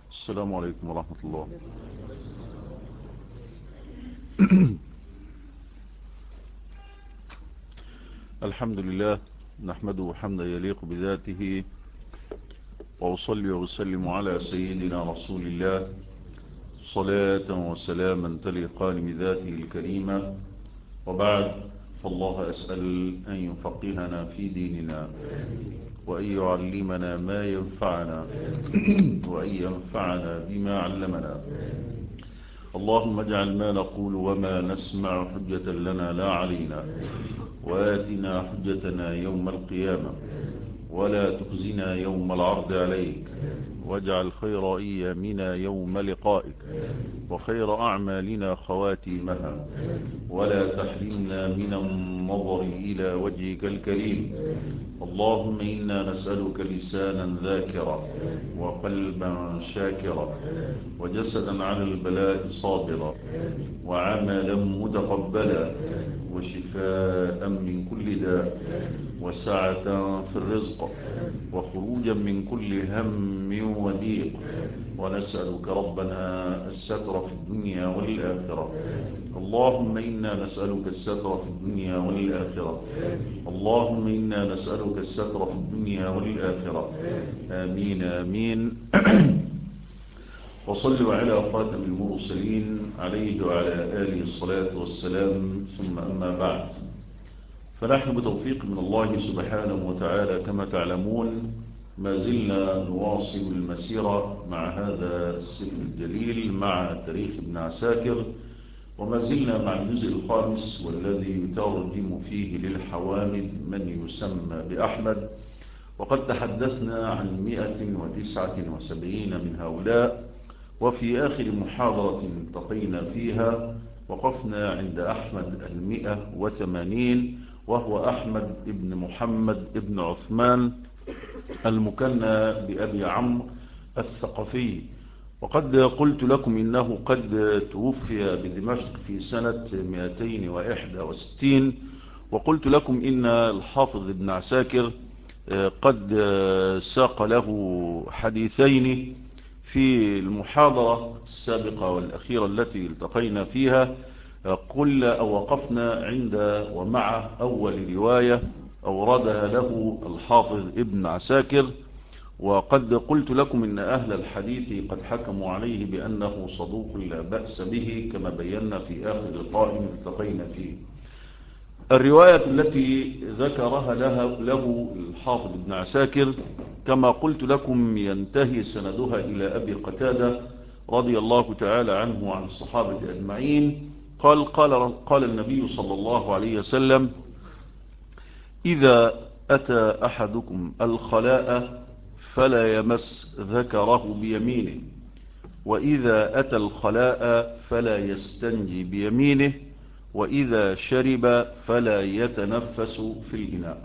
السلام عليكم ورحمة الله. الحمد لله، نحمده حمدا يليق بذاته، وأصلي وأسلم على سيدنا رسول الله صلاة وسلاما تليقان بذاته الكريمة. وبعد، فالله أسأل أن يفقهنا في ديننا، وأن يعلمنا ما ينفعنا، وأن ينفعنا بما علمنا. اللهم اجعل ما نقول وما نسمع حجة لنا لا علينا، وآتنا حجتنا يوم القيامة، ولا تخزنا يوم العرض عليك، واجعل خير أيامنا يوم لقائك، وخير أعمالنا خواتيمها، ولا تحرمنا من النظر إلى وجهك الكريم. اللهم إنا نسألك لسانا ذاكرا، وقلبا شاكرا، وجسدا على البلاء صابرا، وعملا متقبلا، وشفاء من كل داء، وسعة في الرزق، وخروجا من كل هم وضيق. ونسألك ربنا الستر في الدنيا والآخرة. اللهم إنا نسألك الستر في الدنيا والآخرة. اللهم إنا نسألك الستر في الدنيا والآخرة. آمين آمين. وصلوا على خاتم المرسلين عليه وعلى آله الصلاة والسلام، ثم أما بعد، فنحن بتوفيق من الله سبحانه وتعالى كما تعلمون ما زلنا نواصل المسيرة مع هذا السفر الجليل، مع تاريخ ابن عساكر، وما زلنا مع الجزء الخامس والذي يترجم فيه للحوامد من يسمى بأحمد. وقد تحدثنا عن 179 من هؤلاء، وفي آخر محاضرة التقينا فيها وقفنا عند أحمد 180، وهو أحمد ابن محمد ابن عثمان المكنى بأبي عمرو الثقفي. وقد قلت لكم إنه قد توفي بدمشق في سنة 261، وقلت لكم إن الحافظ ابن عساكر قد ساق له حديثين في المحاضرة السابقة والأخيرة التي التقينا فيها. قلنا أو وقفنا عند ومع أول رواية أوردها له الحافظ ابن عساكر، وقد قلت لكم إن أهل الحديث قد حكموا عليه بأنه صدوق لا بأس به، كما بينا في آخر لقاء التقينا فيه. الرواية التي ذكرها له الحافظ ابن عساكر كما قلت لكم ينتهي سندها إلى أبي قتادة رضي الله تعالى عنه وعن الصحابة أجمعين. قال النبي صلى الله عليه وسلم: إذا أتى أحدكم الخلاء فلا يمس ذكره بيمينه، وإذا أتى الخلاء فلا يستنجي بيمينه، وإذا شرب فلا يتنفس في الإناء.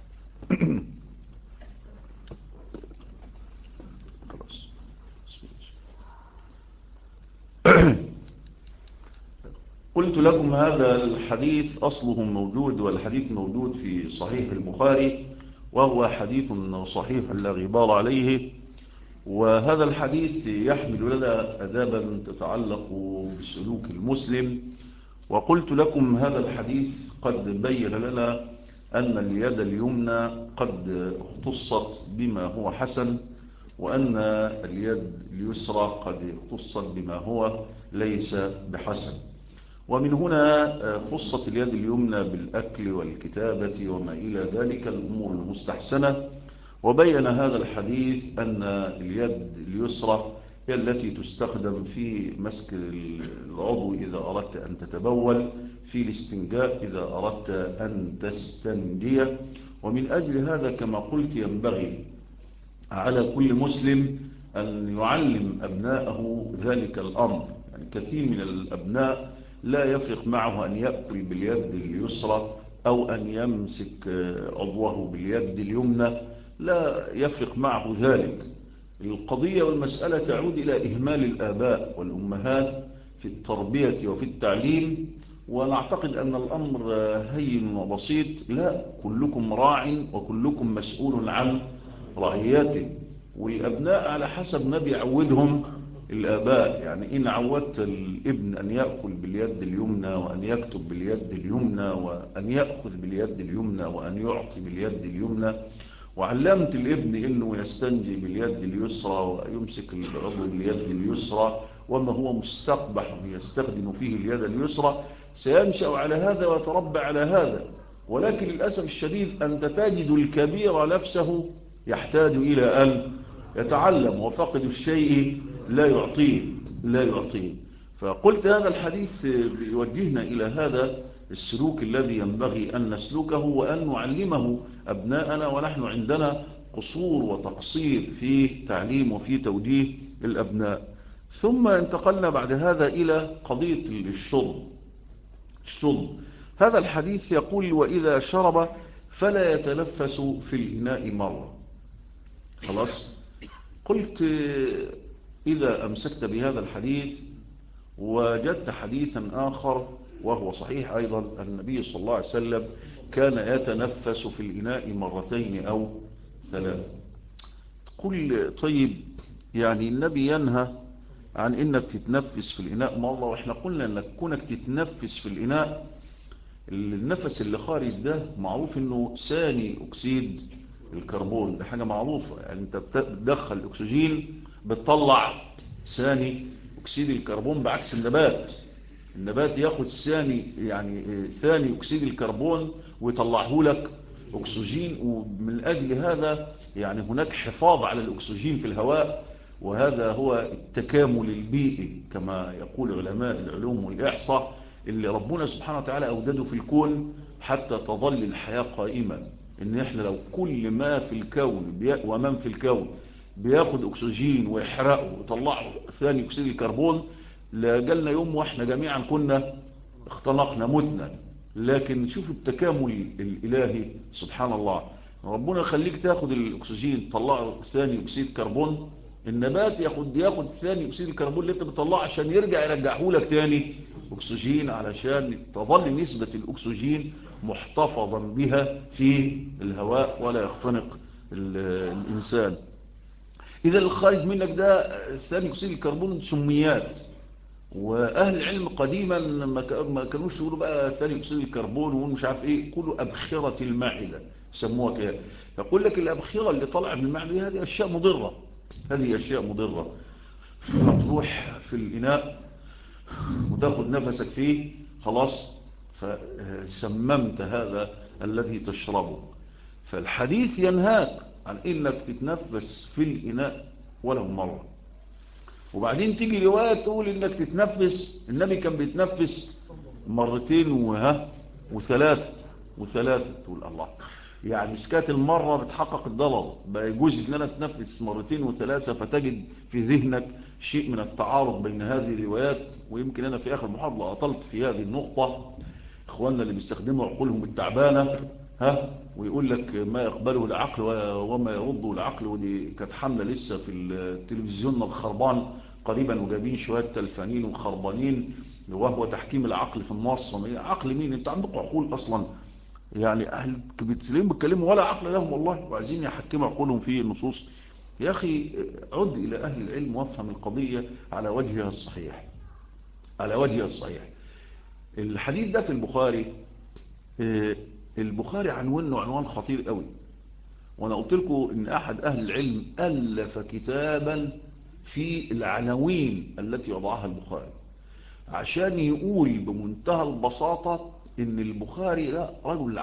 قلت لكم هذا الحديث أصله موجود، والحديث موجود في صحيح البخاري، وهو حديث صحيح لا غبار عليه. وهذا الحديث يحمل لنا أدابا تتعلق بسلوك المسلم. وقلت لكم هذا الحديث قد بين لنا أن اليد اليمنى قد اختصت بما هو حسن، وأن اليد اليسرى قد اختصت بما هو ليس بحسن. ومن هنا خصت اليد اليمنى بالأكل والكتابة وما إلى ذلك الأمور المستحسنة. وبين هذا الحديث أن اليد اليسرى هي التي تستخدم في مسك العضو إذا أردت أن تتبول، في الاستنجاء إذا أردت أن تستنجي. ومن أجل هذا كما قلت ينبغي على كل مسلم أن يعلم أبناءه ذلك الأمر. يعني كثير من الأبناء لا يفرق معه أن يأكل باليد اليسرى أو أن يمسك عضوه باليد اليمنى، لا يفرق معه ذلك. القضية والمسألة تعود إلى إهمال الآباء والأمهات في التربية وفي التعليم. ونعتقد أن الأمر هين وبسيط. لا، كلكم راع وكلكم مسؤول عن رعيته. والأبناء على حسب ما بيعودهم الآباء. يعني إن عودت الابن أن يأكل باليد اليمنى وأن يكتب باليد اليمنى وأن يأخذ باليد اليمنى وأن يعطي باليد اليمنى، وعلمت الابن إنه يستنجي باليد اليسرى ويمسك العضو باليد اليسرى وما هو مستقبح يستخدم فيه اليد اليسرى، سينشأ على هذا ويتربى على هذا. ولكن للأسف الشديد أنت تجد الكبير نفسه يحتاج إلى أن يتعلم، وفقد الشيء لا يعطيه. فقلت هذا الحديث يوجهنا إلى هذا السلوك الذي ينبغي أن نسلكه وأن نعلمه أبناءنا، ونحن عندنا قصور وتقصير في تعليم وفي توجيه الأبناء. ثم انتقلنا بعد هذا إلى قضية الشرب. هذا الحديث يقول: وإذا شرب فلا يتنفس في الإناء مرة. خلاص. قلت إذا أمسكت بهذا الحديث وجدت حديثا آخر وهو صحيح أيضا، النبي صلى الله عليه وسلم كان يتنفس في الإناء مرتين أو 3. تقول طيب، يعني النبي ينهى عن إنك تتنفس في الإناء مرة، وإحنا قلنا أنك كونك تتنفس في الإناء، النفس اللي خارج ده معروف أنه ثاني أكسيد الكربون، ده حاجة معروفة. يعني أنت بتدخل الأكسجين بتطلع ثاني أكسيد الكربون، بعكس النبات ياخد ثاني أكسيد الكربون ويطلعه لك أكسجين. ومن أجل هذا يعني هناك حفاظ على الأكسجين في الهواء، وهذا هو التكامل البيئي كما يقول علماء العلوم والإحصاء اللي ربنا سبحانه وتعالى أوجده في الكون حتى تظل الحياة قائمة. إن إحنا لو كل ما في الكون ومن في الكون بياخد أكسجين ويحرقه ويطلعه ثاني أكسيد الكربون، لجلنا يوم وإحنا جميعا كنا اختنقنا متنا. لكن شوف التكامل الإلهي سبحان الله، ربنا يخليك تاخد الأكسجين تطلعه ثاني أكسيد كربون، النبات ياخد ثاني أكسيد الكربون اللي انت بتطلعه عشان يرجعه لك تاني أكسجين، علشان تظل نسبة الأكسجين محتفظا بها في الهواء ولا يختنق الإنسان. إذا الخارج منك ده ثاني أكسيد الكربون سميات، وأهل العلم قديما ما كانوش يقولوا بقى ثاني أكسيد الكربون ومش عارف إيه، يقولوا أبخرة المعدة سموها كده. يقول لك الأبخرة اللي طلع من المعدة هذه أشياء مضرة. فتروح في الإناء وتاخد نفسك فيه، خلاص فسممت هذا الذي تشربه. فالحديث ينهاك عن إنك تتنفس في الإناء ولو مرة. وبعدين تيجي رواية تقول إنك تتنفس، النبي كان بيتنفس مرتين وثلاثة. تقول الله، يعني سكات المرة بتحقق الضرر، بقى يجوز ان انا اتنفس مرتين وثلاثة، فتجد في ذهنك شيء من التعارض بين هذه الروايات. ويمكن انا في اخر محاضرة اطلت في هذه النقطة. اخواننا اللي بيستخدموا عقولهم التعبانة ويقول لك ما يقبله العقل وما يرده العقل، ودي كانت حملة لسه في التلفزيون الخربان قريبا، وجايبين شوية تلفانين وخربانين، وهو تحكيم العقل في النص. عقل مين؟ انت عندك عقول اصلا؟ يعني أهل كبيرين بيتكلموا ولا عقل لهم والله، وعايزين يحكموا عقولهم في النصوص. يا أخي عد إلى أهل العلم وافهم القضية على وجهها الصحيح. الحديث ده في البخاري عنوانه عنوان خطير قوي. وأنا قلت لكم إن أحد أهل العلم ألف كتابا في العناوين التي وضعها البخاري، عشان يقول بمنتهى البساطة إن البخاري ده رجل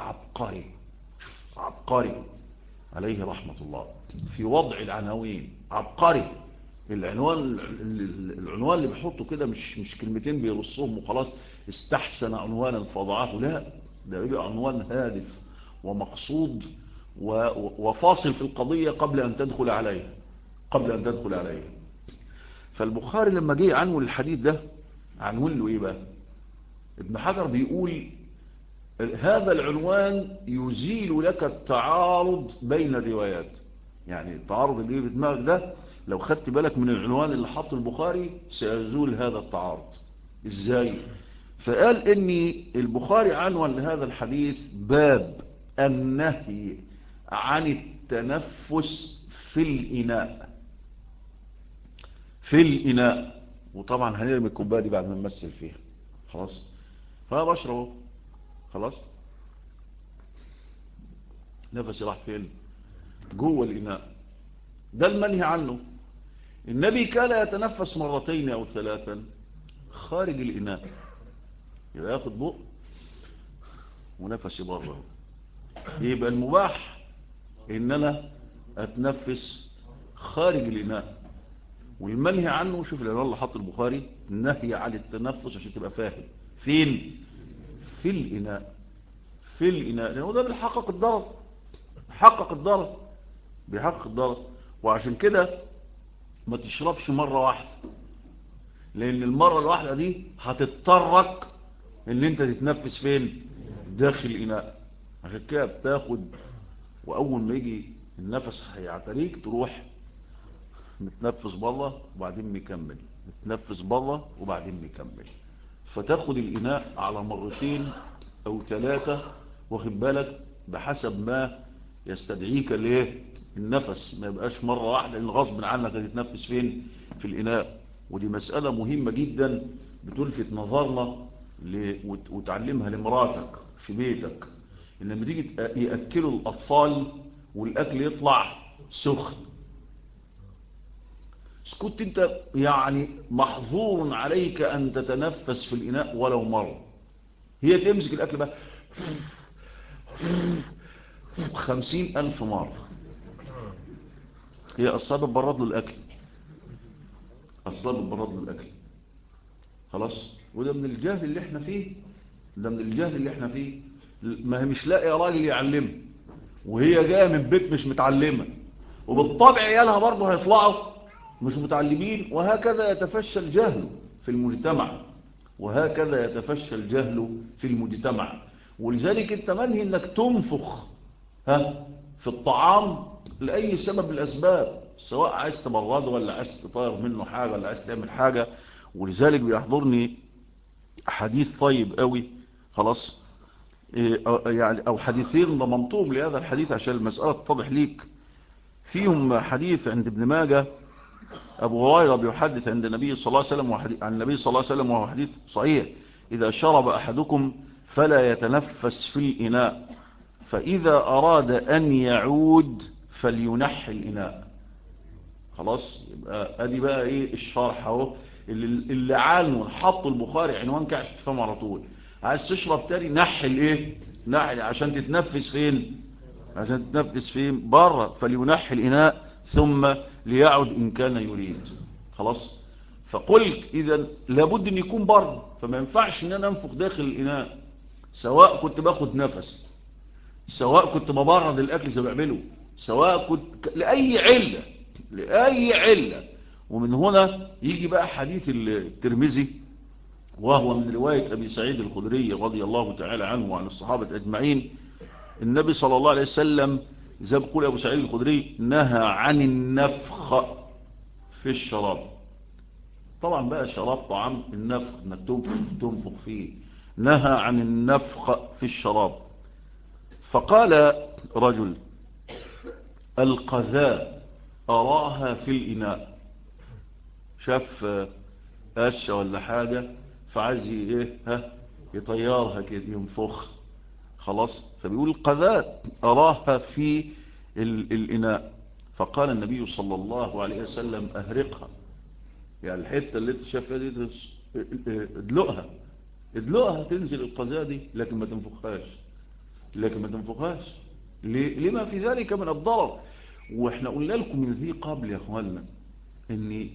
عبقري عليه رحمة الله في وضع العناوين. عبقري. العنوان اللي بيحطه كده مش كلمتين بيرصهم وخلاص استحسن عنوانا فضعه، لا، ده يبقى عنوان هادف ومقصود وفاصل في القضية قبل أن تدخل عليها. فالبخاري لما جه عنون الحديث ده عنون له إيه بقى؟ ابن حجر بيقول هذا العنوان يزيل لك التعارض بين الروايات. يعني التعارض اللي في دماغك ده لو خدت بالك من العنوان اللي حطه البخاري سيزول هذا التعارض. ازاي؟ فقال ان البخاري عنوان لهذا الحديث باب النهي عن التنفس في في الإناء. في الإناء. وطبعا هنرمي الكوباية دي بعد ما نمثل فيها. خلاص. فبشربه. خلاص. نفسي راح فين؟ جوه الإناء. ده المنهي عنه. النبي كان يتنفس مرتين أو ثلاثا خارج الإناء. يبقى ياخد بق ونفسي بره. يبقى المباح إن أنا أتنفس خارج الإناء. والمنهي عنه، شوف العنوان اللي حط البخاري، النهي عن التنفس عشان تبقى فاهم. فين؟ في الإناء. في الإناء، لأنه ده بيحقق الضرر. بيحقق الضرر. بيحقق الضرر. وعشان كده ما تشربش مرة واحدة، لأن المرة الواحدة دي هتضطرك إن أنت تتنفس فين؟ داخل الإناء. عشان كده بتاخد، وأول ما يجي النفس هيعتريك تروح متنفس بره وبعدين مكمل، متنفس بره وبعدين مكمل. فتاخد الإناء على مرتين أو ثلاثة، واخد بالك، بحسب ما يستدعيك الايه النفس. ما يبقاش مرة واحدة، لأن غصب عنك هتتنفس فين؟ في الإناء. ودي مسألة مهمة جدا بتلفت نظرنا وتعلمها لمراتك في بيتك. إن لما تيجي يأكلوا الأطفال والأكل يطلع سخن، اسكت انت، يعني محظور عليك أن تتنفس في الإناء ولو مرة. هي تمسك الأكل بقى 50,000 مرة. هي أصلا بتبرد له الأكل، أصلا بتبرد له الأكل. خلاص. وده من الجهل اللي احنا فيه. ده من الجهل اللي احنا فيه. ما هي مش لاقي راجل يعلمها، وهي جايه من بيت مش متعلمه، وبالطبع عيالها برضه هيطلعوا مش متعلمين. وهكذا يتفشى الجهل في المجتمع. وهكذا يتفشى الجهل في المجتمع. ولذلك انت منهي انك تنفخ في الطعام لأي سبب من الأسباب، سواء عايز تبرده ولا عايز تطير منه حاجة ولا عايز تعمل حاجة. ولذلك بيحضرني حديث طيب قوي. خلاص. يعني أو حديثين ضمنتهم لهذا الحديث عشان المسألة تتضح ليك. فيهم حديث عند ابن ماجه، أبو هريرة بيحدث عند النبي صلى الله عليه وسلم عن النبي صلى الله عليه وسلم، وهو حديث صحيح: إذا شرب أحدكم فلا يتنفس في الإناء، فإذا أراد أن يعود فلينحي الإناء. خلاص. يبقى ادي بقى ايه الشرح اهو اللي عنه حط البخاري عنوان كده عشان تفهمه على طول. عايز تشرب تاني، نحي الايه؟ نحي عشان تتنفس فين؟ عشان تتنفس فين؟ بره. فلينحي الإناء ثم ليعد إن كان يريد. خلاص. فقلت إذا لابد أن يكون بره، فما ينفعش أن أنا أنفق داخل الإناء، سواء كنت باخد نفس، سواء كنت ببرد الأكل زي ما بعمله، سواء كنت لأي علة، لأي علة. ومن هنا يجي بقى حديث الترمذي، وهو من رواية أبي سعيد الخدري رضي الله تعالى عنه وعن الصحابة أجمعين. النبي صلى الله عليه وسلم زي ما بيقول أبو سعيد الخدري نهى عن النفخ في الشراب. طبعا بقى شراب طعام، النفخ انك تنفخ فيه. نهى عن النفخ في الشراب. فقال رجل: القذاء أراها في الإناء. شاف قشة ولا حاجة فعايز يطيرها كده، ينفخ. خلاص. فبيقول القذاء أراها في الإناء. فقال النبي صلى الله عليه وسلم: أهرقها. يعني الحتة اللي انت شايفها دي ادلقها تنزل القذاء دي، لكن ما تنفخهاش. لكن ما تنفخهاش. لما في ذلك من الضرر. واحنا قلنا لكم من ذي قبل يا اخواننا ان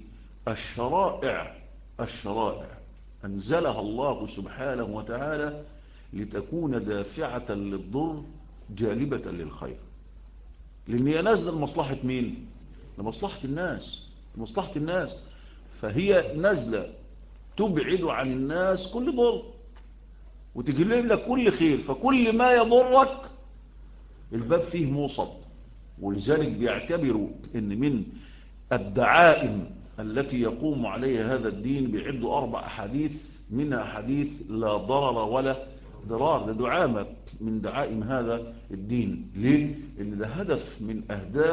الشرائع انزلها الله سبحانه وتعالى لتكون دافعة للضر جالبة للخير. لان هي نازله لمصلحة مين؟ لمصلحة الناس. لمصلحة الناس. فهي نازله تبعد عن الناس كل ضر وتجلب لك كل خير. فكل ما يضرك الباب فيه موصد. ولذلك بيعتبروا ان من الدعائم التي يقوم عليها هذا الدين بيعدوا 4 أحاديث، منها حديث لا ضرر ولا ضرار. ده دعامة من دعائم هذا الدين. ليه؟ ان ده هدف من أهداف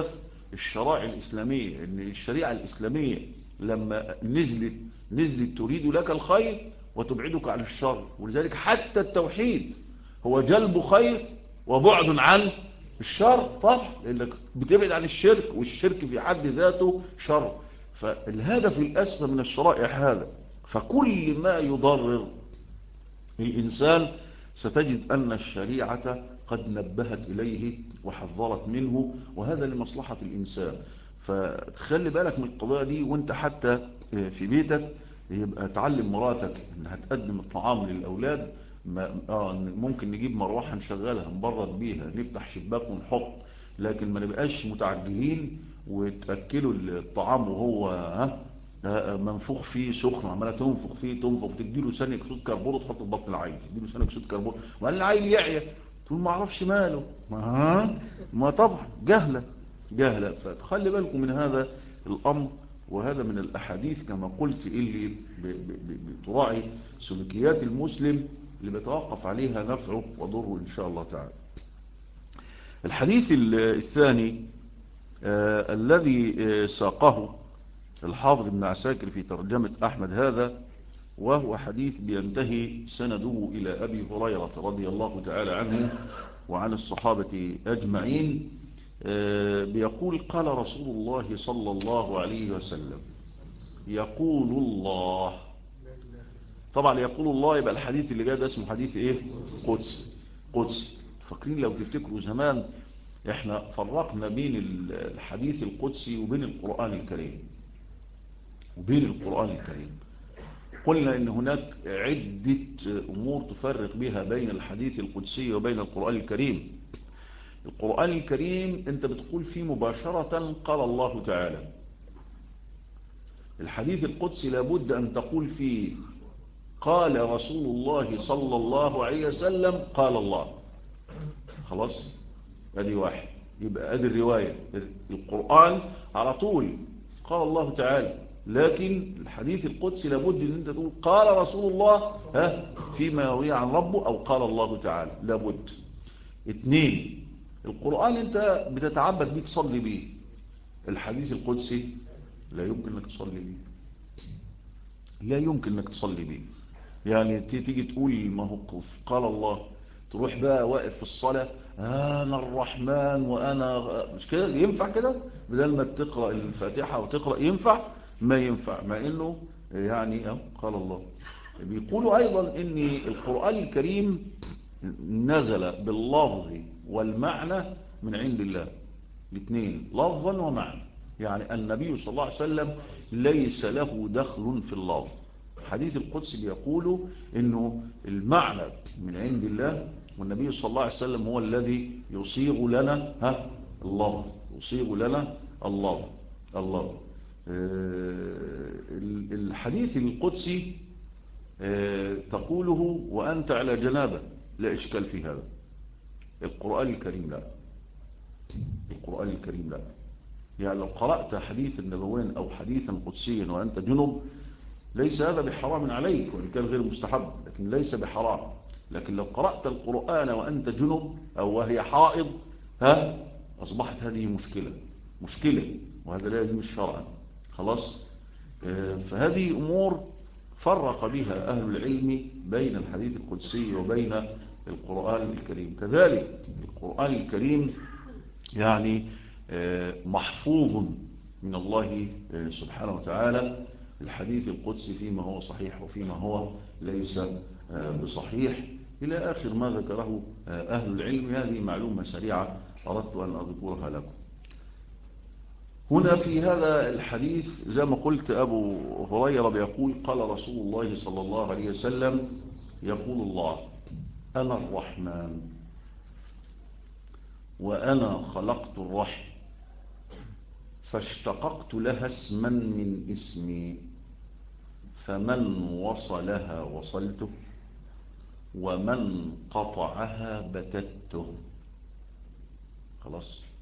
الشرائع الإسلامية، إن الشريعة الإسلامية لما نزلت تريد لك الخير وتبعدك عن الشر. ولذلك حتى التوحيد هو جلب خير وبعد عن الشر طبعا، لأنك بتبعد عن الشرك، والشرك في حد ذاته شر. فالهدف الأسمى من الشرائع هذا. فكل ما يضرر الإنسان ستجد أن الشريعة قد نبهت إليه وحذرت منه، وهذا لمصلحة الإنسان. فتخلي بالك من القضايا دي، وانت حتى في بيتك يبقى تعلم مراتك انها تقدم الطعام للأولاد. ممكن نجيب مروحة نشغلها نبرد بيها، نفتح شباك ونحط، لكن ما نبقاش متعجلين وتأكلوا الطعام وهو منفوخ فيه سخن، عماله تنفخ فيه تديله ثاني اكسيد كربون وتحطه في بطن العيل، تديله ثاني اكسيد كربون وقال العيل يعيا، تقول ما اعرفش ماله. ما طبعا جهله. فتخلي بالكم من هذا الامر. وهذا من الاحاديث كما قلت اللي بتراعي سلوكيات المسلم اللي بيتوقف عليها نفعه وضره ان شاء الله تعالى. الحديث الثاني الذي ساقه الحافظ ابن عساكر في ترجمة أحمد هذا، وهو حديث بينتهي سنده إلى أبي هريرة رضي الله تعالى عنه وعن الصحابة أجمعين. بيقول قال رسول الله صلى الله عليه وسلم يقول الله. طبعا يقول الله يبقى الحديث اللي جاء ده اسمه حديث ايه؟ قدسي. فاكرين لو تفتكروا زمان احنا فرقنا بين الحديث القدسي وبين القرآن الكريم. قلنا ان هناك عدة امور تفرق بها بين الحديث القدسي وبين القرآن الكريم. القرآن الكريم انت بتقول فيه مباشرة قال الله تعالى. الحديث القدسي لابد ان تقول فيه قال رسول الله صلى الله عليه وسلم قال الله. خلاص ادي واحد. يبقى ادي الرواية. القرآن على طول قال الله تعالى، لكن الحديث القدسي لابد ان انت تقول قال رسول الله فيما يروي عن ربه، او قال الله تعالى. لابد. 2. القرآن انت بتتعبد بيه تصلي بيه. الحديث القدسي لا يمكن انك تصلي بيه. لا يمكن انك تصلي بيه. يعني تيجي تقول ما هو قال الله، تروح بقى واقف في الصلاة أنا الرحمن وأنا مش كده ينفع كده؟ بدل ما تقرأ الفاتحة وتقرأ ينفع؟ ما ينفع، مع إنه يعني قال الله. بيقولوا أيضا إن القرآن الكريم نزل باللفظ والمعنى من عند الله. الاثنين لفظا ومعنى. يعني النبي صلى الله عليه وسلم ليس له دخل في اللفظ. الحديث القدسي بيقول إنه المعنى من عند الله، والنبي صلى الله عليه وسلم هو الذي يصيغ لنا اللفظ، يصيغ لنا الله. الحديث القدسي تقوله وأنت على جنابة، لا إشكال في هذا. القرآن الكريم لا. القرآن الكريم لا. يعني لو قرأت حديثا نبويا أو حديثا قدسيا وأنت جنب، ليس هذا بحرام عليك، وإن كان غير مستحب لكن ليس بحرام. لكن لو قرأت القرآن وأنت جنب أو وهي حائض أصبحت هذه مشكلة، وهذا لا يجوز شرعا. خلاص. فهذه أمور فرق بها أهل العلم بين الحديث القدسي وبين القرآن الكريم. كذلك القرآن الكريم يعني محفوظ من الله سبحانه وتعالى. الحديث القدسي فيما هو صحيح وفيما هو ليس بصحيح إلى آخر ما ذكره أهل العلم. هذه معلومة سريعة أردت أن أذكرها لكم. هنا في هذا الحديث زي ما قلت أبو هريرة بيقول قال رسول الله صلى الله عليه وسلم يقول الله أنا الرحمن وأنا خلقت الرحم فاشتققت لها اسما من اسمي، فمن وصلها وصلته ومن قطعها بتته. خلاص.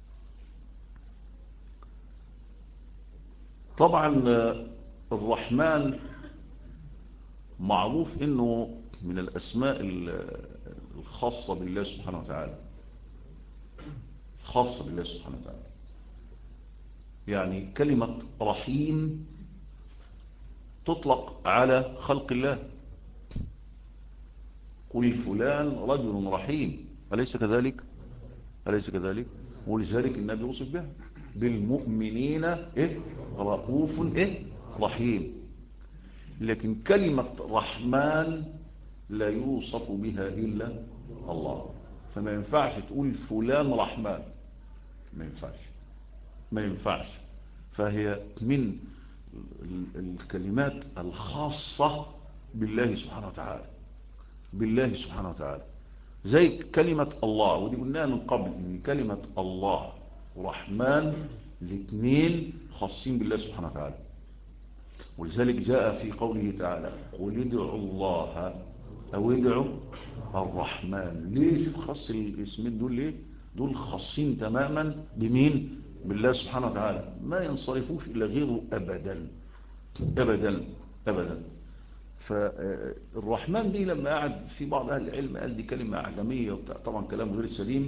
طبعا الرحمن معروف انه من الاسماء الخاصة بالله سبحانه وتعالى. خاصة بالله سبحانه وتعالى. يعني كلمة رحيم تطلق على خلق الله. قل فلان رجل رحيم، أليس كذلك؟ أليس كذلك؟ ولذلك النبي وصف بها بالمؤمنين إيه؟ رؤوف إيه؟ رحيم. لكن كلمة رحمن لا يوصف بها إلا الله، فما ينفعش تقول فلان رحمن، ما ينفعش، ما ينفعش. فهي من الكلمات الخاصة بالله سبحانه وتعالى، بالله سبحانه وتعالى. زي كلمة الله، ودي قلناها من قبل ان كلمة الله ورحمن الاثنين خاصين بالله سبحانه وتعالى. ولذلك جاء في قوله تعالى قل ادعوا الله او ادعوا الرحمن. ليه خص الاسمين دول؟ ليه دول خاصين تماما بمين؟ بالله سبحانه وتعالى، ما ينصرفوش الى غيره ابدا ابدا ابدا. فالرحمن دي لما قعد في بعض اهل العلم قال دي كلمه اعجميه، طبعا كلام غير سليم.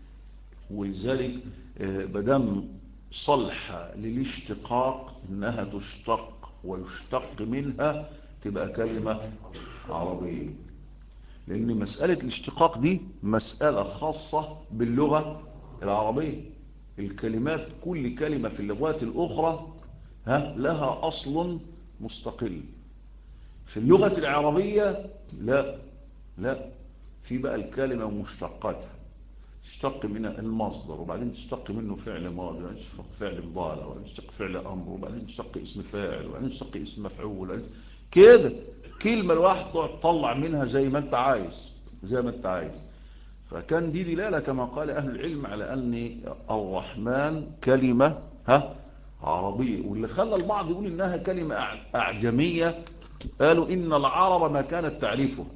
ولذلك بدم صلح للاشتقاق انها تشتق ويشتق منها تبقى كلمه عربيه، لان مساله الاشتقاق دي مساله خاصه باللغه العربيه. الكلمات كل كلمه في اللغات الاخرى لها اصل مستقل. في اللغة العربية لا، لا، في بقى الكلمة مشتقاتها، تشتق منها المصدر، وبعدين تشتق منه فعل ماضي، وبعدين تشتق فعل مضارع، وبعدين تشتق فعل أمر، وبعدين تشتق اسم فاعل، وبعدين تشتق اسم مفعول كده. كلمة الواحد تطلع منها زي ما انت عايز، زي ما انت عايز. فكان دي دلالة كما قال أهل العلم على أن الرحمن كلمة عربية. واللي خلى البعض يقول إنها كلمة أعجمية قالوا إن العرب ما كانت تعرفها،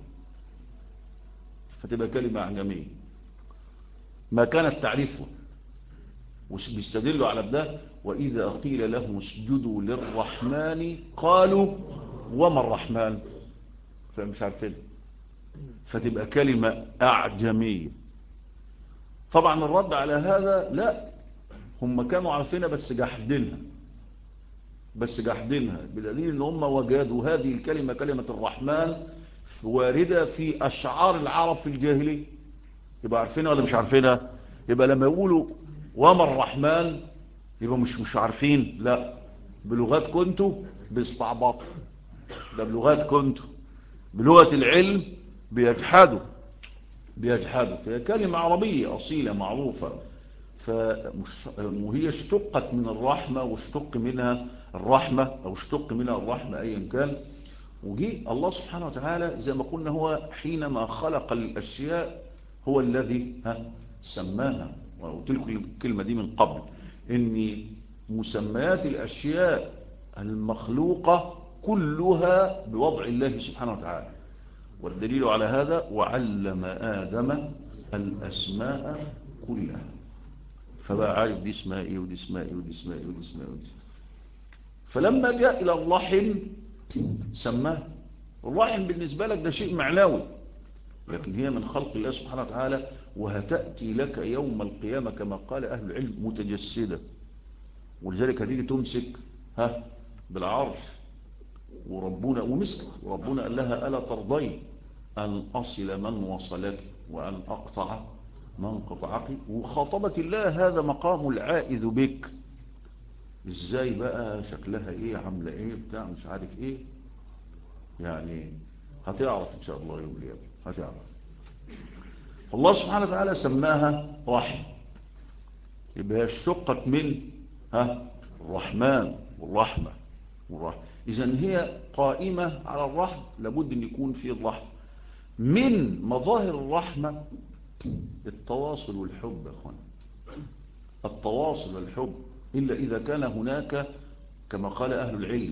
فتبقى كلمة أعجمية ما كانت تعرفها. وبيستدلوا على ده وإذا قيل لهم اسجدوا للرحمن قالوا وما الرحمن، فمش عارفين، فتبقى كلمة أعجمية. طبعا الرد على هذا لا، هم كانوا عارفينها بس جحدينها، بس جحدينها، بدليل ان هم وجدوا هذه الكلمة كلمة الرحمن واردة في أشعار العرب في الجاهلية. يبقى عارفينها ولا مش عارفينها؟ يبقى لما يقولوا وما الرحمن يبقى مش عارفين، لا، بلغات كنتوا باستعباط، ده بلغات كنتوا، بلغة العلم بيجحدوا، فهي كلمة عربية أصيلة معروفة. وهي اشتقت من الرحمة واشتق منها الرحمة أو اشتق منها الرحمة أيا كان. وجي الله سبحانه وتعالى زي ما قلنا هو حينما خلق الأشياء هو الذي سماها. وقلت لكم الكلمة دي من قبل إن مسميات الأشياء المخلوقة كلها بوضع الله سبحانه وتعالى. والدليل على هذا وعلم آدم الأسماء كلها، فبقى عارف دي اسمها ايه ودي اسمها ايه ودي اسمها ايه ودي اسمها ايه. فلما جاء الى الرحم سماه. الرحم بالنسبة لك ده شيء معنوي، لكن هي من خلق الله سبحانه وتعالى، وهتأتي لك يوم القيامة كما قال أهل العلم متجسدة. ولذلك هتيجي تمسك بالعرش وربنا ومسك، وربنا قال لها ألا ترضين أن أصل من وصلك وأن أقطع من قطعك. وخاطبت الله هذا مقام العائذ بك، ازاي بقى شكلها ايه عامله ايه بتاع مش عارف ايه، يعني هتعرف ان شاء الله يوم القيامه هتعرف. الله سبحانه وتعالى سماها رحم، يبقى اشتقت من الرحمن والرحمه اذن هي قائمه على الرحم، لابد ان يكون في الرحم. من مظاهر الرحمه التواصل والحب يا اخوان، التواصل والحب، إلا إذا كان هناك كما قال أهل العلم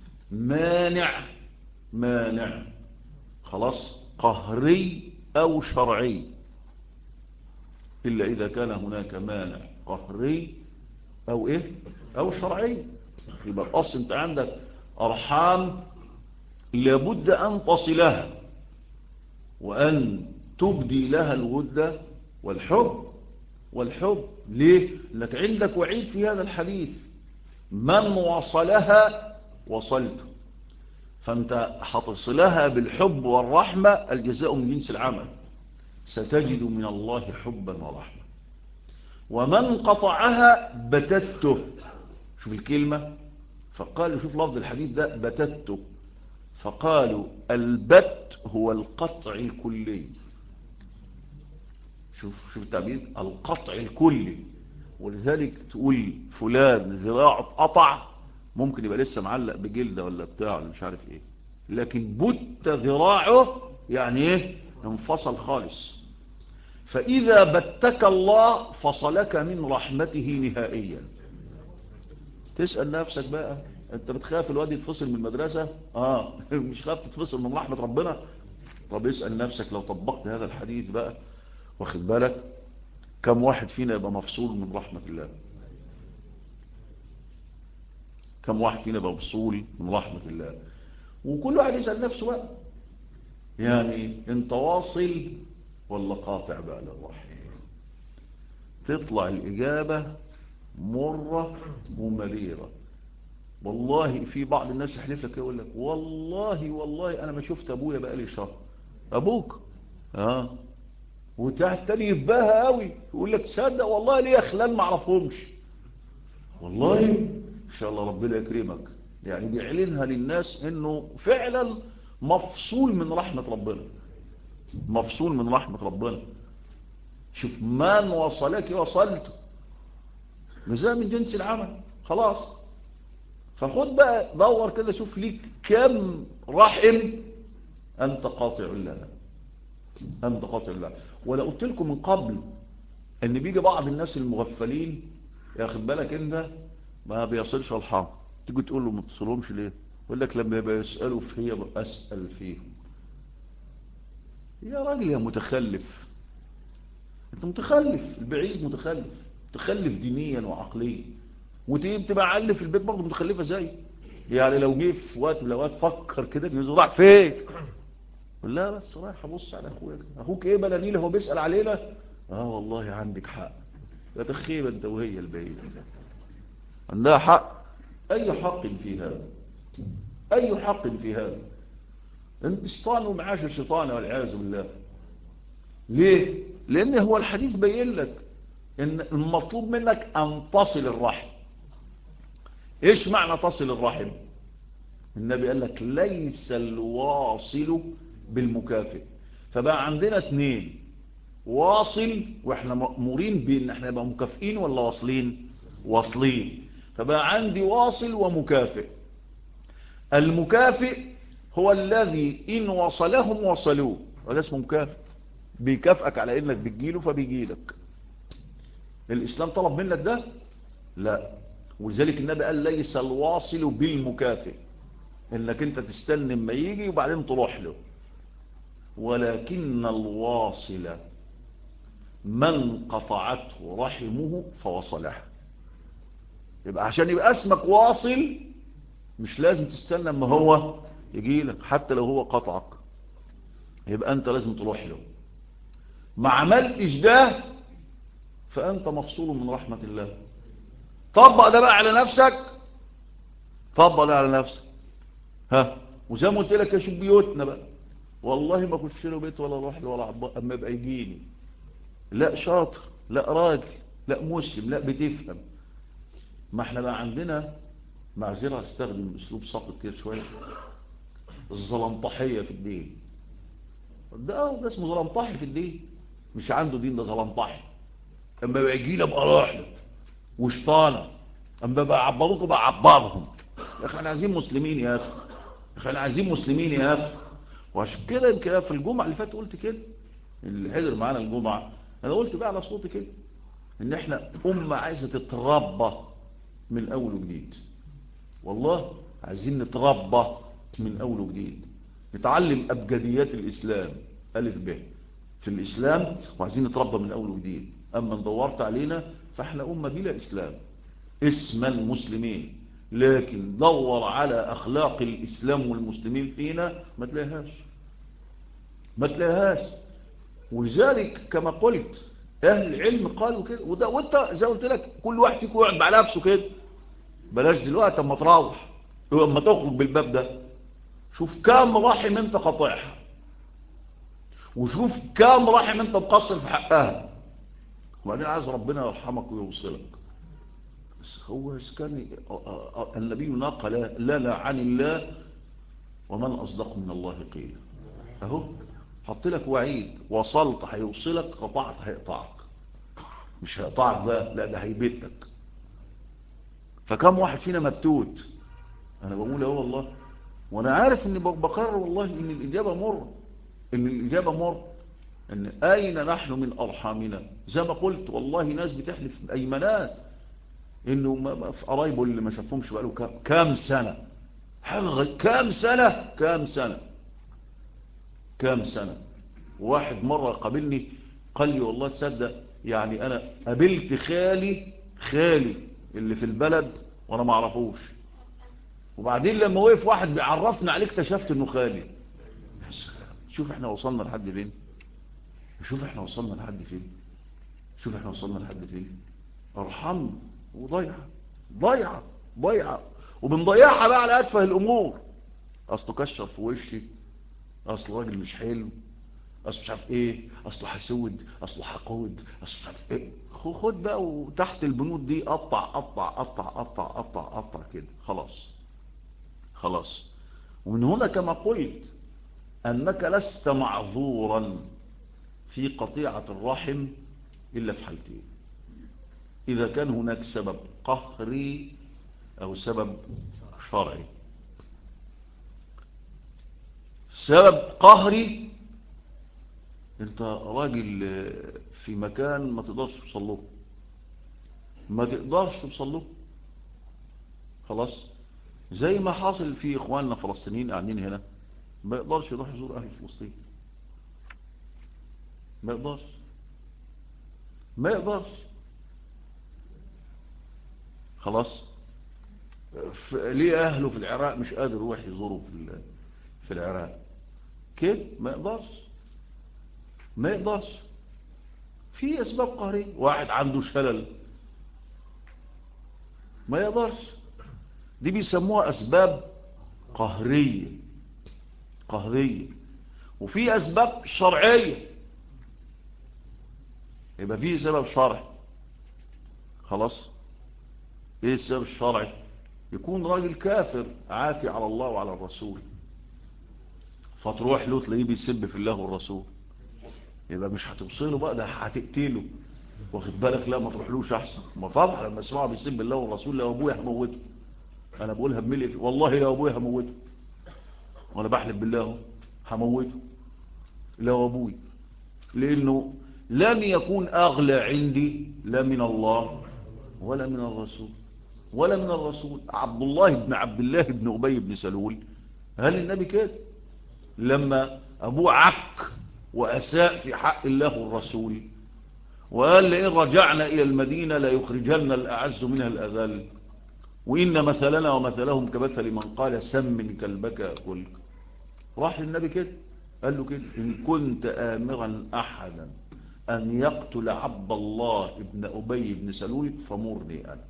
مانع خلاص قهري أو شرعي. إلا إذا كان هناك مانع قهري أو إيه أو شرعي. يبقى الأصل أنت عندك أرحام لابد أن تصلها وأن تبدي لها الودة والحب. ليه؟ لك عندك وعيد في هذا الحديث من وصلها وصلته. فأنت هتصلها بالحب والرحمة، الجزاء من جنس العمل، ستجد من الله حبا ورحمة. ومن قطعها بتته. شوف الكلمة، فقالوا شوف لفظ الحديث ده بتته، فقالوا البت هو القطع الكلي. شوف التعبير، القطع الكلي. ولذلك تقول فلان ذراعه قطع، ممكن يبقى لسه معلق بجلده ولا بتاع ولا مش عارف ايه، لكن بت ذراعه يعني ايه؟ انفصل خالص. فإذا بتك الله فصلك من رحمته نهائيا. تسأل نفسك بقى، انت بتخاف الواد يتفصل من المدرسة؟ مش خاف تتفصل من رحمة ربنا؟ طب اسأل نفسك لو طبقت هذا الحديث بقى، واخد بالك، كم واحد فينا يبقى مفصول من رحمة الله؟ كم واحد فينا يبقى مفصول من رحمة الله؟ وكل واحد يسأل نفسه بقى، يعني انت واصل ولا قاطع بقى للرحمة؟ تطلع الإجابة مرة ومليرة. والله في بعض الناس يحلف لك يقول لك والله انا ما شفت ابويا بقالي شهر. ابوك؟ وتاني يباها قوي يقول لك صدق والله ليه خلال ما اعرفهمش. والله ان شاء الله ربنا يكرمك، يعني بيعلنها للناس انه فعلا مفصول من رحمة ربنا، مفصول من رحمة ربنا. شوف من وصلك وصلته، مزاء من جنس العمل خلاص. فخد بقى دور كده، شوف ليك كم رحم أنت قاطع لها، أنت قاطع لها. ولا قلت لكم من قبل أن بيجي بعض الناس المغفلين ياخد بالك أنت ما بيصلش الحرام، تيجي تقول له ما تصلهمش ليه؟ يقول لك لما يبقى يسألوا فيا أسأل فيهم. يا راجل يا متخلف، أنت متخلف، البعيد متخلف، متخلف دينيا وعقليا، وتبقى عقل في البيت برضه متخلفة زي يعني. لو جه في وقت من الاوقات فكر كده انه راح فين، لا بس رايح ابص على اخويا. اخوك ايه بلانيله هو بيسال علينا؟ والله عندك حق. لا تخيب انت وهي البعيد عندها حق. اي حق في هذا؟ اي حق في هذا؟ انت شيطان ومعاش الشيطان والعياذ بالله. ليه؟ لان هو الحديث بين لك ان المطلوب منك ان تصل الرحم. ايش معنى تصل الرحم؟ النبي قال لك ليس الواصل بالمكافئ. فبقى عندنا اثنين، واصل واحنا مأمورين بان احنا نبقى مكافئين ولا واصلين؟ واصلين. فبقى عندي واصل ومكافئ. المكافئ هو الذي ان وصلهم وصلوه، وده اسمه مكافئ، بيكافئك على انك بتجيله فبيجيلك. الاسلام طلب منك ده؟ لا. ولذلك النبي قال ليس الواصل بالمكافئ، انك انت تستنى ما يجي وبعدين تروح له، ولكن الواصل من قطعته رحمه فوصلها. يبقى عشان يبقى اسمك واصل مش لازم تستنى ما هو يجي لك، حتى لو هو قطعك يبقى انت لازم تروح له. ما عملتش ده فانت مفصول من رحمة الله. طبق ده بقى على نفسك، طبق ده على نفسك. وزي ما قلت لك اشوف بيوتنا بقى، والله ما اخش له بيت ولا اروح له ولا عبار اما يبقى يجيني. لا شاطر، لا راجل، لا مسلم، لا بتفهم. ما احنا بقى عندنا معذرة استخدم اسلوب ساقط كده شويه، الزلمطحيه في الدين. ده اسمه زلمطحي في الدين، مش عنده دين، ده زلمطحي. اما يبقى يجي لي ابقى اروح له وشطانه، اما بقى عبروك بقى عبرهم. يا اخي احنا عايزين مسلمين يا اخي، يا اخي احنا عايزين مسلمين يا اخي. وعشان كده يمكن في الجمعه اللي فاتت قلت كده، اللي حضر معانا الجمعه انا قلت بقى على صوتي كده ان احنا امه عايزه تتربى من اول وجديد. والله عايزين نتربى من اول وجديد، نتعلم ابجديات الاسلام الف ب في الاسلام، وعايزين نتربى من اول وجديد. اما ندورت علينا فاحنا امه بلا اسلام، اسما مسلمين، لكن دور على اخلاق الاسلام والمسلمين فينا ما تلاقيهاش، ما تلاقيهاش. ولذلك كما قلت اهل العلم قالوا كده، وانت زي قلت لك كل واحد فيكم يقعد مع نفسه كده بلاش دلوقتي اما تروح اما تخرج بالباب ده، شوف كام رحم انت قاطعها، وشوف كام رحم انت مقصر في حقها، وبعدين عايز ربنا يرحمك ويوصلك. بس هو كان النبي نقل لنا عن الله ومن أصدق من الله قيلا. اهو حط لك وعيد، وصلت هيوصلك، قطعت هيقطعك. مش هيقطعك بقى، لا ده هيبتك. فكم واحد فينا مبتوت. انا بقول اهو والله، وانا عارف اني بقرر والله ان الاجابه مر، ان الاجابه مر، ان اين نحن من ارحامنا. زي ما قلت والله ناس بتحلف بايمانات انه في قرايبه اللي ما شافهمش بقاله كام سنه، كام سنه. واحد مره قابلني قال لي والله تصدق يعني انا قابلت خالي اللي في البلد وانا ما اعرفوش، وبعدين لما وقف واحد بيعرفنا عليه اكتشفت انه خالي. شوف احنا وصلنا لحد فين، شوف احنا وصلنا لحد فين. ارحمنا. وضيعة وبنضيعها بقى على اتفه الامور. اصله كشر في وشي، اصله راجل مش حلو، اصله مش عارف ايه، اصله حسود، اصله حقود، اصله مش عارف ايه. خد بقى وتحت البنود دي قطع كده. خلاص. ومن هنا كما قلت انك لست معذورا في قطيعة الرحم الا في حالتين: اذا كان هناك سبب قهري او سبب شرعي. سبب قهري، انت راجل في مكان ما تقدرش توصل له، خلاص. زي ما حاصل في اخواننا فلسطينيين قاعدين هنا، ما يقدرش يروح يزور اهل فلسطين، ما يقدرش. خلاص. ليه اهله في العراق مش قادر يروح يزوره في العراق كده؟ ما يقدرش. في اسباب قهرية. واحد عنده شلل ما يقدرش، دي بيسموها اسباب قهرية. وفي اسباب شرعية. يبقى في سبب شرعي، خلاص. ايه السبب الشرعي؟ يكون راجل كافر عاتي على الله وعلى الرسول، فتروح له تلاقيه بيسب في الله والرسول، يبقى مش هتوصله بقى، ده هتقتله، واخد بالك؟ لا ما تروحلوش احسن. ما طبعا لما اسمعه بيسب الله والرسول، لو ابويا هموته. انا بقولها بملء والله لو ابويا هموته، وانا بحلف بالله هموته لو ابوي، لانه لم يكون اغلى عندي لا من الله ولا من الرسول. عبد الله بن ابي بن سلول هل النبي كده لما ابوه عك واساء في حق الله والرسول وقال لئن رجعنا الى المدينه لا يخرجن الاعز منها الاذل، وان مثلنا ومثلهم كمثل من قال سم كلبك اكلك، راح للنبي كده قال له كده: ان كنت امرا احدا ان يقتل عبد الله بن ابي بن سلول فمرني انا.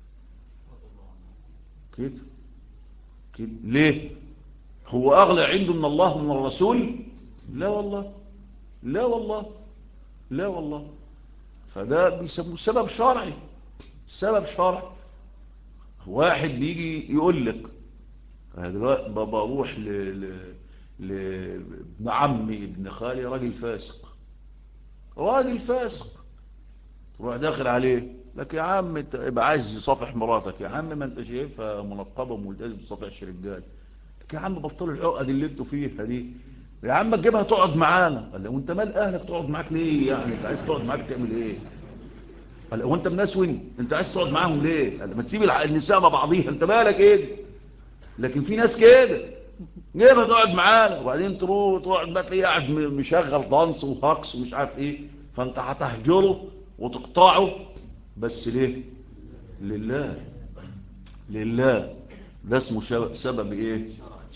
كده ليه؟ هو اغلى عنده من الله من الرسول؟ لا والله. فده بيسموه سبب شرعي. واحد بيجي يقول لك انا دلوقتي بروح لابن عمي ابن خالي راجل فاسق، تروح داخل عليه لك يا عم انت يبقى عايز يصافح مراتك، يا عم ما انت شايفها منقبه وملتزمه بتصافح الرجال، لك يا عم بطلوا العقد اللي انتوا فيها دي، يا عم تجيبها تقعد معانا. قال له وانت مال اهلك تقعد معاك ليه؟ يعني انت عايز تقعد معاك تعمل ايه؟ قال له وانت منسون انت عايز تقعد معاهم ليه؟ قال له ما تسيب النساء مع بعضيها، انت مالك ايه؟ لكن في ناس كده جيبها تقعد معانا، وبعدين تقعد بقى تلاقيه قاعد مشغل دانس وهاكس ومش عارف ايه، فانت هتهجره وتقطعه. بس ليه؟ لله. ده اسمه سبب ايه؟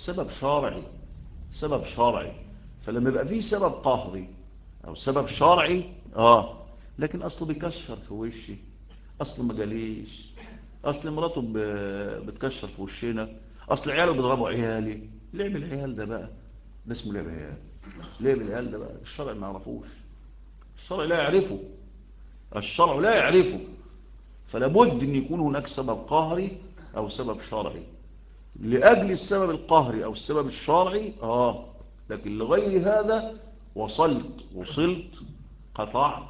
سبب شرعي. فلما يبقى فيه سبب قهري او سبب شرعي لكن اصله بيكشر في وشي، اصله ما جاليش، اصل مراته بتكشر في وشنا، اصل عياله بيضربوا عيالي. لعب العيال ده بقى، ده اسمه لعب عيال. لعب العيال ده بقى الشرع ما يعرفوش، الشرع لا يعرفه، الشرع لا يعرفه. فلا بد ان يكون هناك سبب قهري او سبب شرعي. لاجل السبب القهري او السبب الشرعي لكن لغير هذا وصلت، قطعت،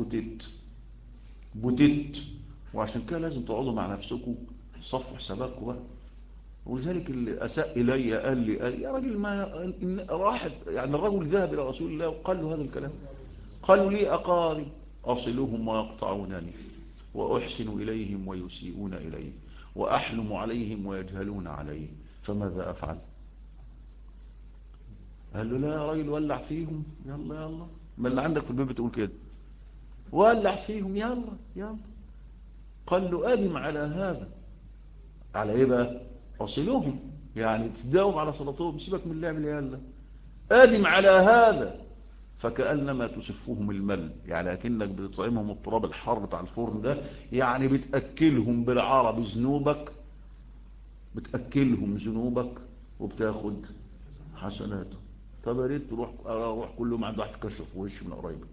بتت. وعشان كده لازم تقعدوا مع نفسكم صفوا حساباتكم بقى. ولذلك اللي اساء الي قال لي يا راجل، ما راحت يعني الرجل ذهب الى رسول الله وقال له هذا الكلام، قالوا لي اقارب اصلهم ويقطعونني، واحسن اليهم ويسيئون الي، واحلم عليهم ويجهلون علي، فماذا افعل؟ قال له لا يا راجل، ولع فيهم، يلا ما اللي عندك في البيت بتقول كده، ولع فيهم، يلا. قال له ادم على هذا. على ايه بقى؟ اصلهم، يعني تداوم على صلاتهم، سيبك من اللعب العيال ده. ادم على هذا، فكأنما تسفهم المل، يعني اكنك بتطعمهم التراب الحار بتاع الفرن ده، يعني بتأكلهم بالعربي ذنوبك، بتأكلهم ذنوبك وبتاخد حسناته. طب يا ريت اروح كل يوم عند واحد كشف في وشي من قريب،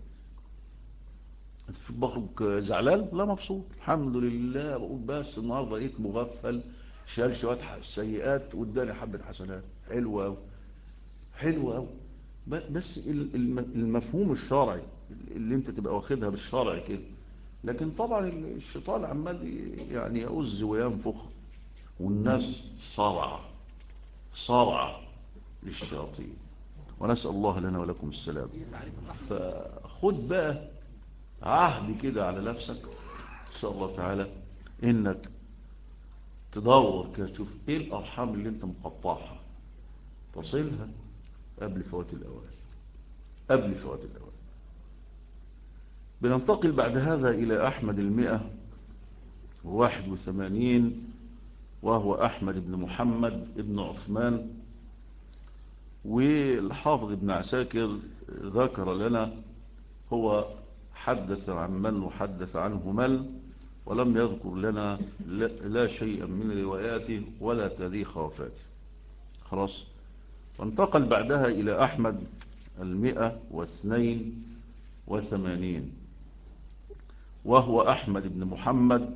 بخرج زعلان؟ لا، مبسوط الحمد لله. بقول بس النهارده لقيت مغفل شال شويه سيئات واداني حبه حسنات. حلوه قوي، حلوه قوي. بس المفهوم الشرعي اللي انت تبقى واخدها بالشرع كده. لكن طبعا الشيطان عمال يعني يؤز وينفخ، والناس صارعه للشياطين، ونسأل الله لنا ولكم السلام. فخد بقى عهد كده على نفسك ان شاء الله تعالى، انك تدور كده تشوف ايه الارحام اللي انت مقطعها، تصلها قبل فوات الاوان. بننتقل بعد هذا الى احمد 181، وهو احمد بن محمد بن عثمان. والحافظ ابن عساكر ذكر لنا هو حدث عن من وحدث عنه من، ولم يذكر لنا لا شيئا من رواياته ولا تاريخ وفاته. خلاص. فانتقل بعدها إلى أحمد 182، وهو أحمد بن محمد.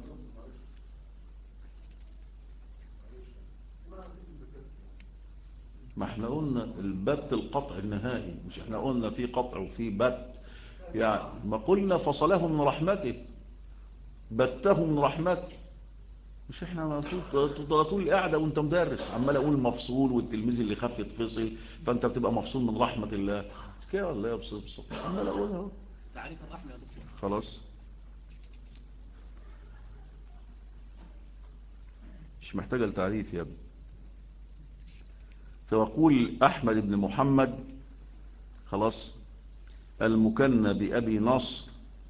ما احنا قلنا البت القطع النهائي، مش احنا قلنا في قطع وفي بت؟ يعني ما قلنا فصله من رحمته، بته من رحمته. مش احنا طول القعده وانت مدرس عمال اقول مفصول، والتلميذ اللي خاف يتفصل، فانت بتبقى مفصول من رحمه الله كده ولا ايه؟ بص عمال اقولها اهو. تعريف الرحمه يا دكتور. خلاص، مش محتاجه لتعريف يا ابني. فيقول احمد بن محمد، خلاص، المكنى بأبي نصر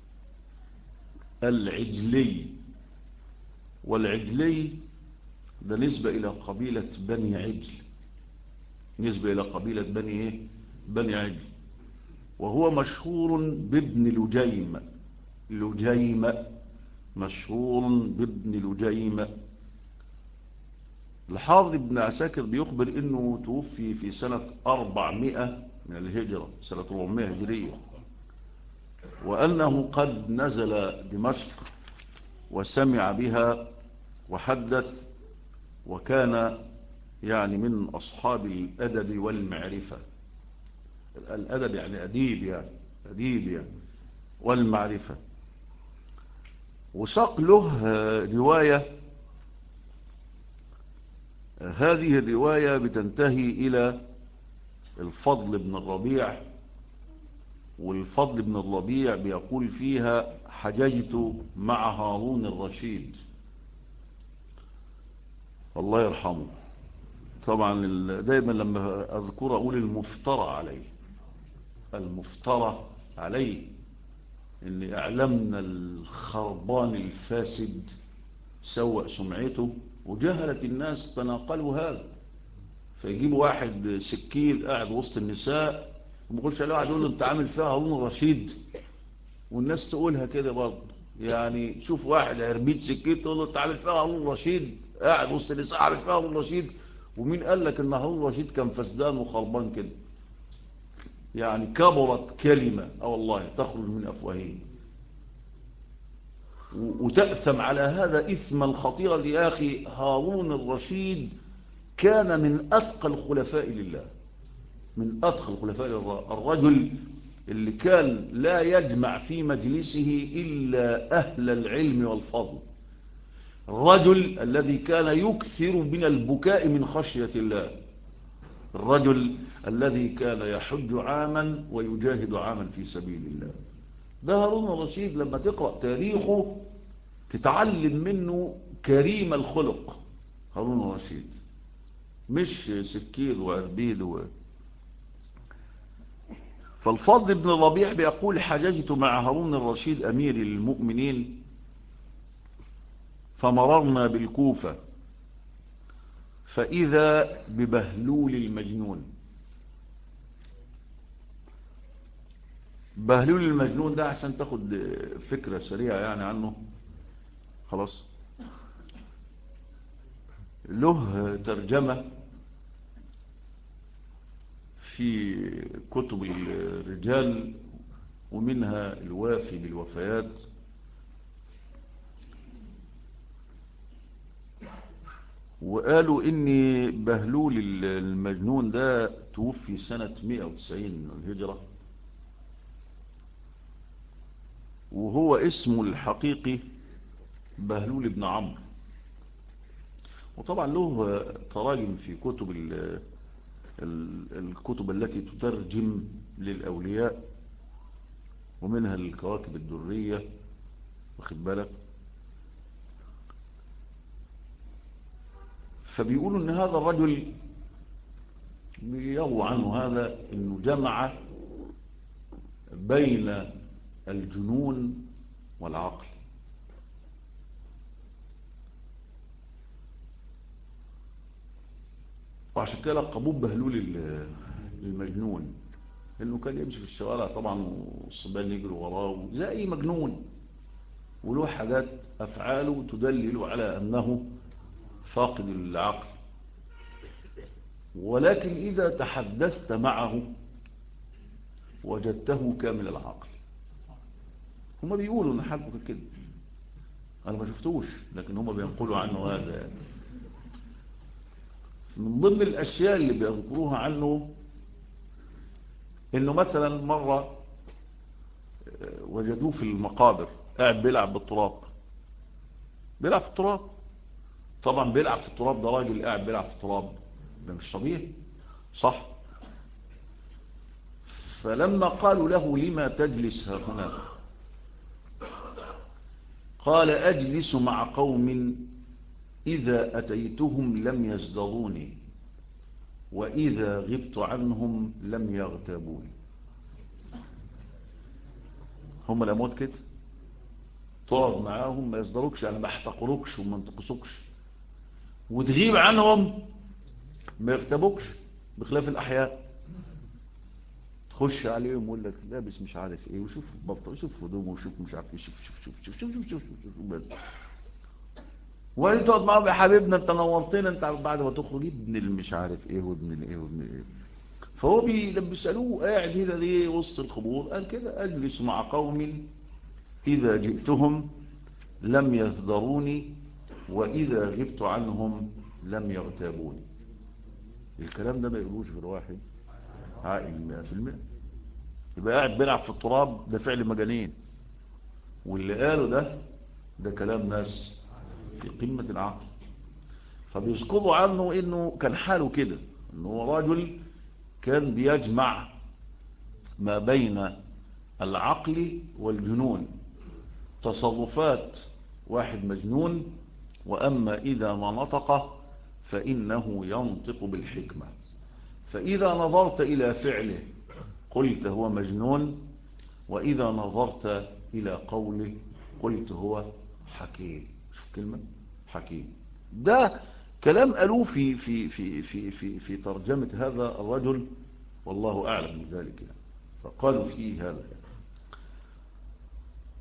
العجلي. والعجلي ده نسبة إلى قبيلة بني عجل، نسبة إلى قبيلة بني إيه؟ بني عجل. وهو مشهور بابن لجيم، مشهور بابن لجيم. الحافظ ابن عساكر بيخبر إنه توفي في سنة 400 من الهجرة، سنة 400 هجرية، وأنه قد نزل دمشق وسمع بها وحدث، وكان يعني من أصحاب الأدب والمعرفة. الأدب يعني أديب يعني والمعرفة. وساق له رواية، هذه الرواية بتنتهي إلى الفضل بن الربيع. والفضل بن الربيع بيقول فيها حججت مع هارون الرشيد الله يرحمه. طبعا دايما لما أذكر أقول المفترى عليه، إن أعلمنا الخربان الفاسد سوء سمعته، وجهلت الناس تناقلوا هذا. فيجيب واحد سكين قاعد وسط النساء ومقولش عليه، واحد يقول له انت عامل فيها هارون الرشيد، والناس تقولها كده برضه. يعني تشوف واحد عربيت سكيت تقول له انت عامل فيها هارون الرشيد، قاعد وسط النساء عامل فيها هارون الرشيد. ومين قال لك ان هارون الرشيد كان فسدان وخربان كده؟ يعني كبرت كلمة والله تخرج من أفواههم، وتأثم على هذا إثما خطيرا. يا أخي هارون الرشيد كان من أثقل الخلفاء لله، من أثقل الخلفاء لله، الرجل اللي كان لا يجمع في مجلسه إلا أهل العلم والفضل، الرجل الذي كان يكثر من البكاء من خشية الله، الرجل الذي كان يحج عاما ويجاهد عاما في سبيل الله. ده هارون الرشيد لما تقرأ تاريخه تتعلم منه كريم الخلق. هارون الرشيد مش سكير وعربيد فالفضل بن الربيع بيقول حججت مع هارون الرشيد أمير المؤمنين فمررنا بالكوفة فإذا ببهلول المجنون. بهلول المجنون ده عشان تاخد فكرة سريعة يعني عنه، خلاص، له ترجمة في كتب الرجال ومنها الوافي بالوفيات. وقالوا ان بهلول المجنون ده توفي سنة 190 من الهجرة، وهو اسمه الحقيقي بهلول بن عمرو. وطبعا له تراجم في كتب الكتب التي تترجم للأولياء ومنها الكواكب الدرية، واخد بالك. فبيقولوا ان هذا الرجل بيروى عنه هذا انه جمع بين الجنون والعقل. وعشان كده لقبوه بهلول المجنون، لانه كان يمشي في الشوارع طبعا والصبيان يجروا وراه زي اي مجنون، وله حاجات افعاله تدلل على انه فاقد العقل. ولكن اذا تحدثت معه وجدته كامل العقل. هما بيقولوا ان حاجه كده، انا ما شفتوش لكن هما بينقلوا عنه هذا يعني. من ضمن الاشياء اللي بيذكروها عنه انه مثلا مرة وجدوه في المقابر قاعد بيلعب بالتراب، بيلعب في التراب. طبعا بيلعب في التراب ده راجل قاعد بيلعب في التراب ده مش طبيعي، صح؟ فلما قالوا له لما تجلس هنا، قال أجلس مع قوم إذا أتيتهم لم يزدروني وإذا غبت عنهم لم يغتابوني. هم الأموات كده، تقعد معاهم ما يصدروكش، يعني ما يحتقروكش وما ينتقصوكش، وتغيب عنهم ما يغتابوكش، بخلاف الأحياء تخش عليهم ويقول لك لابس مش عارف ايه، وشوف بطل، شوف هدومه، وشوف مش عارف ايه، شوف شوف شوف شوف شوف شوف شوف شوف بس. وانت تقعد معاهم يا حبيبنا انت نورتنا، انت بعد ما تخرج ابن المش عارف ايه وابن الايه وابن ايه. فهو لما بيسالوه قاعد هنا ليه وسط القبور، قال كده اجلس مع قوم اذا جئتهم لم يثذروني واذا غبت عنهم لم يغتابوني. الكلام ده ما يقولوش غير واحد عاقل 100%. يبقى قاعد بيلعب في التراب ده فعل مجانين، واللي قاله ده كلام ناس في قمة العقل. فبيذكروا عنه انه كان حاله كده، انه هو رجل كان بيجمع ما بين العقل والجنون، تصرفات واحد مجنون، واما اذا ما نطق فانه ينطق بالحكمة. فاذا نظرت الى فعله قلت هو مجنون، وإذا نظرت إلى قوله قلت هو حكيم. شوف كلمة حكيم، ده كلام قالوه في ترجمة هذا الرجل، والله أعلم من ذلك يعني. فقالوا فيه هذا يعني.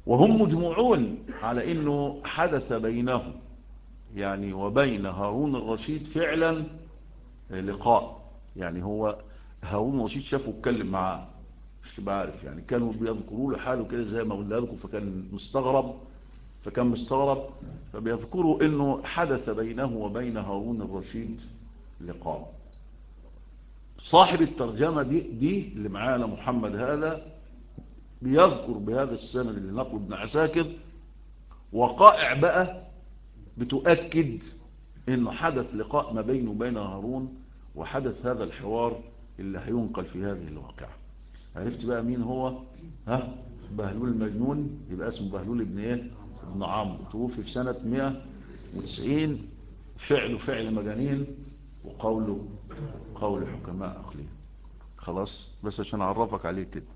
وهم مجموعون على انه حدث بينهم يعني وبين هارون الرشيد فعلا لقاء. يعني هو هارون الرشيد شافه اتكلم معاه، مش بعرف يعني كانوا بيذكروا له حاله كده زي ما قلنا لكم، فكان مستغرب فبيذكروا انه حدث بينه وبين هارون الرشيد لقاء. صاحب الترجمة دي اللي معانا محمد هذا بيذكر بهذا السند اللي نقل ابن عساكر وقائع بقى بتؤكد انه حدث لقاء ما بينه وبين هارون، وحدث هذا الحوار اللي هينقل في هذه الواقعة. عرفت بقى مين هو؟ ها، بهلول المجنون. يبقى اسمه بهلول ابن ايه؟ ابن عمرو. توفي في سنة 190. فعله فعل مجانين وقوله قول حكماء عقلية. خلاص بس عشان اعرفك عليه كده.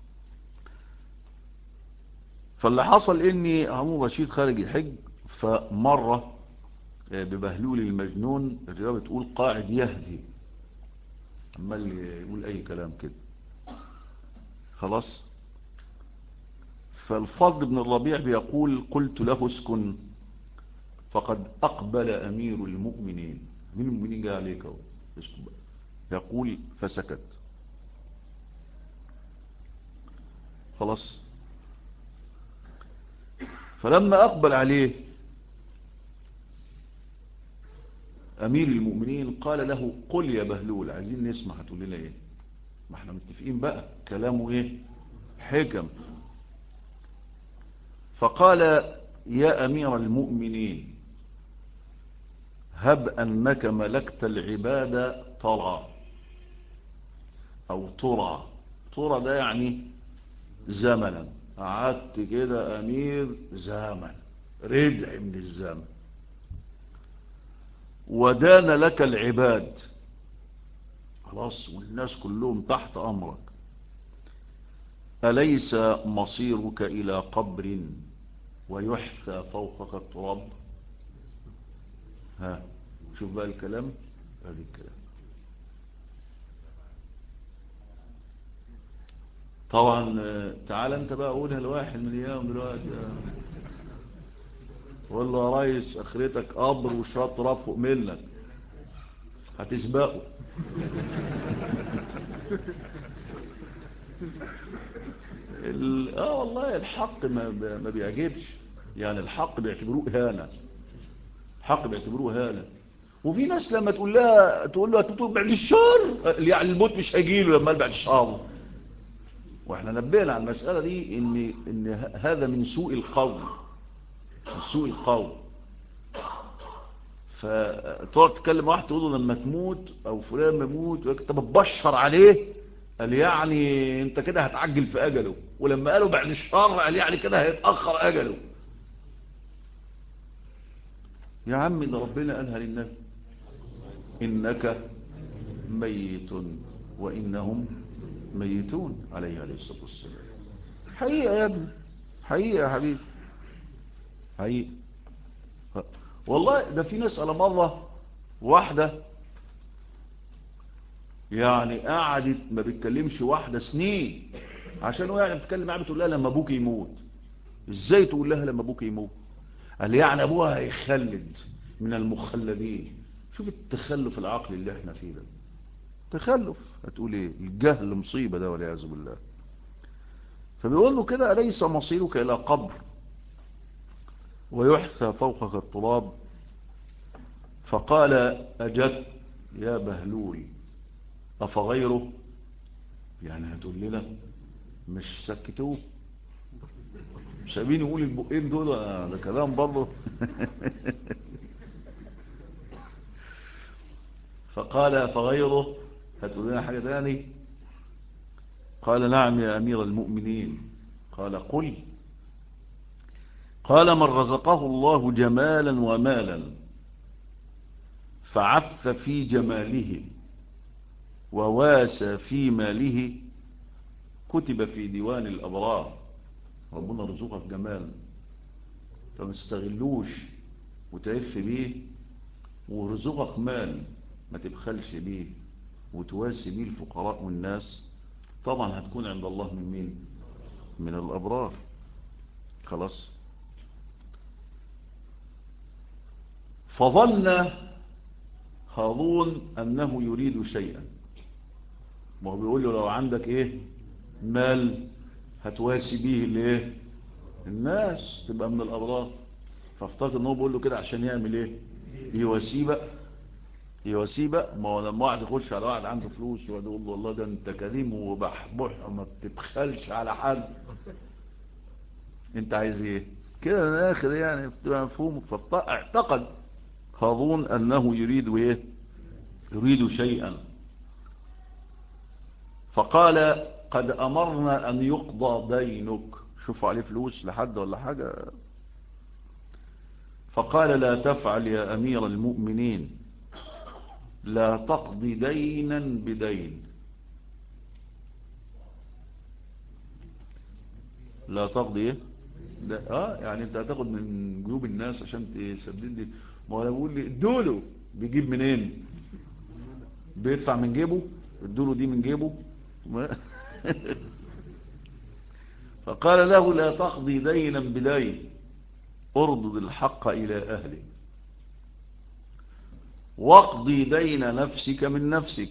فاللي حصل اني هارون رشيد خارج الحج، فمرة ببهلول المجنون. الرواية بتقول قاعد يهدي، عمال يقول اي كلام كده. خلاص. فالفضل بن الربيع بيقول قلت له اسكن فقد اقبل امير المؤمنين. امير المؤمنين جاء عليك اهو، اسكن بقى. يقول فسكت. خلاص. فلما اقبل عليه امير المؤمنين قال له قل يا بهلول، عايزين نسمع هتقول لنا ايه، ما احنا متفقين بقى كلامه ايه، حكم. فقال يا امير المؤمنين هب انك ملكت العبادة طرى او ترى ده يعني زمنا، قعدت كده امير زمن، ردع من الزمن، ودان لك العباد خلاص والناس كلهم تحت امرك، أليس مصيرك إلى قبر ويحثى فوقك التراب؟ ها شوف بقى الكلام، هذا الكلام طبعا. تعال انت بقى قولها لواحد من ايام دلوقتي، والله يا ريس اخرتك قبر وشويه تراب فوق منك هتسبقه. والله الحق ما بيعجبش، يعني الحق بيعتبروه هانة، الحق بيعتبروه هانة. وفي ناس لما تقول له هتموت بعد الشهر، يعني الموت مش هيجيله لما بعد الشهر. واحنا نبهنا على المسألة دي ان هذا من سوء القول، من سوء القول. فتقعد تكلم واحد تقول له لما تموت او فلان يموت انت بتبشر عليه، قال يعني انت كده هتعجل في اجله، ولما قالوا بعد الشهر قال يعني كده هيتأخر اجله. يا عم ده ربنا قالها للنبي انك ميت وانهم ميتون عليه الصلاة والسلام. حقيقة يا ابني، حقيقة يا حبيبي، حقيقة. والله ده في ناس على مرة واحدة يعني قعدت ما بتكلمش واحدة سنين، عشان هو يعني بتكلم معاها بتقول لها لما ابوك يموت. ازاي تقول لها لما ابوك يموت؟ قال يعني ابوها هيخلد من المخلدين. شوف التخلف العقلي اللي احنا فيه ده، تخلف. هتقول ايه؟ الجهل مصيبة ده والعياذ بالله. فبيقول له كده أليس مصيرك إلى قبر ويحثى فوقك التراب؟ فقال أجد يا بهلول أفغيره؟ يعني هتقول لنا مش سكتوه، مش سابين يقول البقين دول؟ ده كلام برضه. فقال فغيره، هتقول لنا حاجة تاني؟ قال نعم يا أمير المؤمنين. قال قل. قال من رزقه الله جمالا ومالا فعف في جماله وواسى في ماله كتب في ديوان الأبرار. ربنا رزقك جمال فما تستغلوش وتعف بيه، ورزقك مال ما تبخلش بيه وتواسي بيه الفقراء والناس، طبعا هتكون عند الله من مين؟ من الأبرار. خلاص. فظن هارون أنه يريد شيئا، ما هو بيقول له لو عندك ايه مال هتواسي بيه الايه الناس تبقى من الأبرار. فافتكر ان هو بيقول له كده عشان يعمل ايه يواسيه بقى. يواسيه بقى. ما هو لما واحد يخش على واحد عنده فلوس ويقول له والله ده انت كريم وبحبح وما بتبخلش على حد، انت عايز ايه كده من الاخر يعني بتبقى مفهوم. فاعتقد هارون انه يريد ايه يريد شيئا، فقال قد امرنا ان يقضى دينك. شوفوا عليه فلوس لحد ولا حاجة. فقال لا تفعل يا امير المؤمنين، لا تقضي دينا بدين. لا تقضي ايه لا يعني انت هتاخد من جيوب الناس عشان تسدد لي. ما هو انا بقول لي ادوله بيجيب منين؟ بيدفع من جيبه؟ ادوله دي من جيبه؟ فقال له لا تقضي دينا بدين، ارض الحق الى اهله، واقضي دين نفسك من نفسك.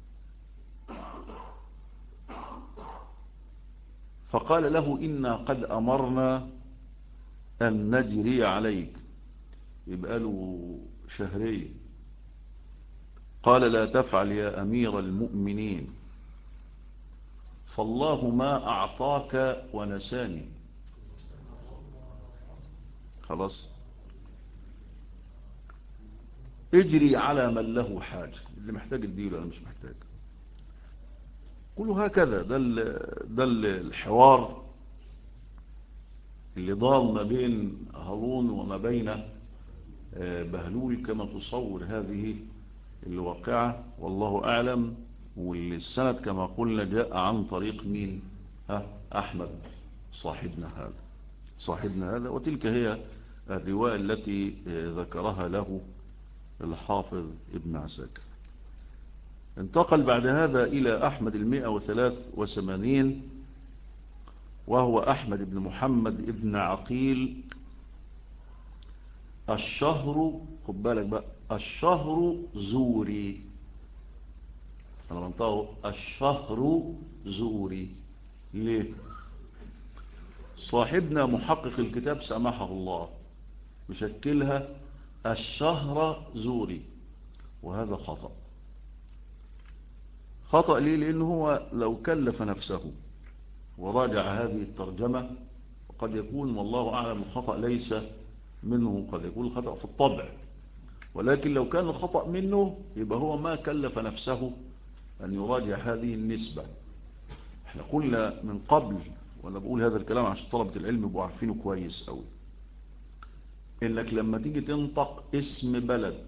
فقال له إنا قد أمرنا أن نجري عليك. يبقى له شهرين. قال لا تفعل يا أمير المؤمنين، فالله ما أعطاك ونساني. خلاص. اجري على من له حاجة، اللي محتاج الديل أنا مش محتاج. قولوا هكذا. ده الحوار اللي ضال ما بين هارون وما بين بهلول كما تصور هذه الواقعة، والله أعلم. والسند كما قلنا جاء عن طريق مين؟ أحمد صاحبنا هذا. وتلك هي الرواية التي ذكرها له الحافظ ابن عساكر. انتقل بعد هذا إلى أحمد 183، وهو أحمد بن محمد بن عقيل الشهر. خد بالك بقى، الشهر زوري. أنا منطقه الشهر زوري ليه؟ صاحبنا محقق الكتاب سامحه الله مشكلها الشهر زوري، وهذا خطأ ليه؟ لأنه هو لو كلف نفسه وراجع هذه الترجمة قد يكون والله أعلم الخطأ ليس منه، قد يكون الخطأ في الطبع. ولكن لو كان الخطأ منه يبقى هو ما كلف نفسه أن يراجع هذه النسبة. احنا قلنا من قبل، وانا بقول هذا الكلام عشان طلبة العلم يبقوا عارفينه كويس قوي، انك لما تيجي تنطق اسم بلد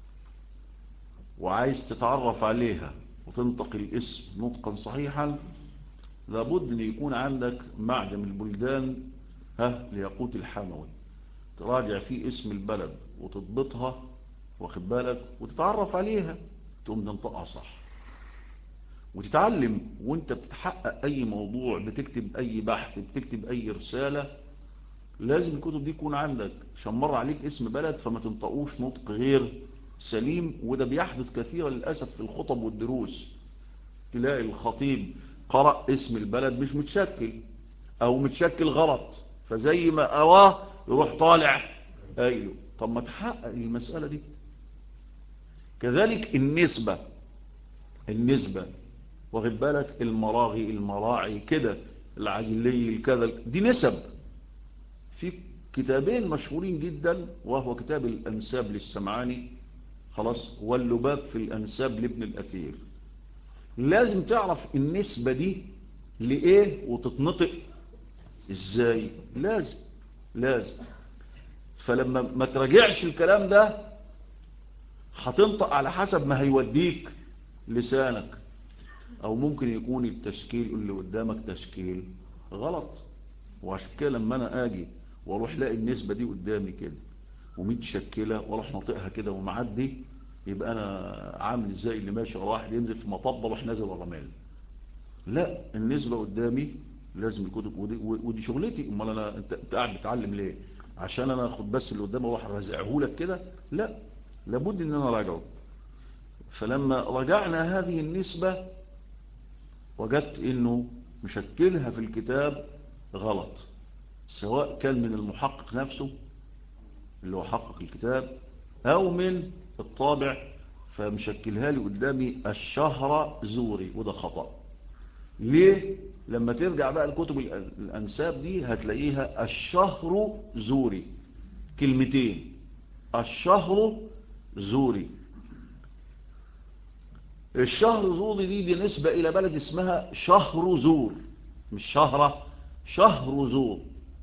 وعايز تتعرف عليها وتنطق الاسم نطقا صحيحا، لابد ان يكون عندك معجم البلدان لياقوت الحموي، تراجع فيه اسم البلد وتضبطها، واخد بالك، وتتعرف عليها، تقوم تنطقها صح. وتتعلم وانت بتتحقق اي موضوع، بتكتب اي بحث، بتكتب اي رسالة، لازم الكتب دي يكون عندك عشان مر عليك اسم بلد فما تنطقوش نطق غير سليم. وده بيحدث كثيرا للأسف في الخطب والدروس. تلاقي الخطيب قرأ اسم البلد مش متشكل او متشكل غلط، فزي ما اواه يروح طالع قايله. طب ما تحقق المسألة دي. كذلك النسبة واخد بالك، المراغي، المراعي كده، العجلي، الكذا، دي نسب. في كتابين مشهورين جدا، وهو كتاب الأنساب للسمعاني، خلاص، واللباب في الأنساب لابن الأثير. لازم تعرف النسبة دي لإيه وتتنطق إزاي. لازم. فلما ما تراجعش الكلام ده هتنطق على حسب ما هيوديك لسانك، او ممكن يكون التشكيل اللي قدامك تشكيل غلط. وعشان كده لما انا اجي واروح لاقي النسبة دي قدامي كده ومتشكلة واروح ناطقها كده ومعدي، يبقى انا عامل زي اللي ماشي ورا واحد ينزل في مطب واروح نازل ورا مال. لا، النسبة قدامي لازم الكتب، ودي شغلتي. امال انا انت قاعد بتعلم ليه؟ عشان انا اخد بس اللي قدامي واروح ارزعه لك كده؟ لا، لابد ان انا اراجعه. فلما رجعنا هذه النسبة وجدت انه مشكلها في الكتاب غلط، سواء كان من المحقق نفسه اللي هو حقق الكتاب او من الطابع، فمشكلها لي قدامي الشهر زوري، وده خطأ. ليه؟ لما ترجع بقى الكتب الأنساب دي هتلاقيها الشهر زوري، كلمتين، الشهر زوري. الشهر زوري دي نسبة إلى بلد اسمها شهر زور، مش شهرة، شهر زور.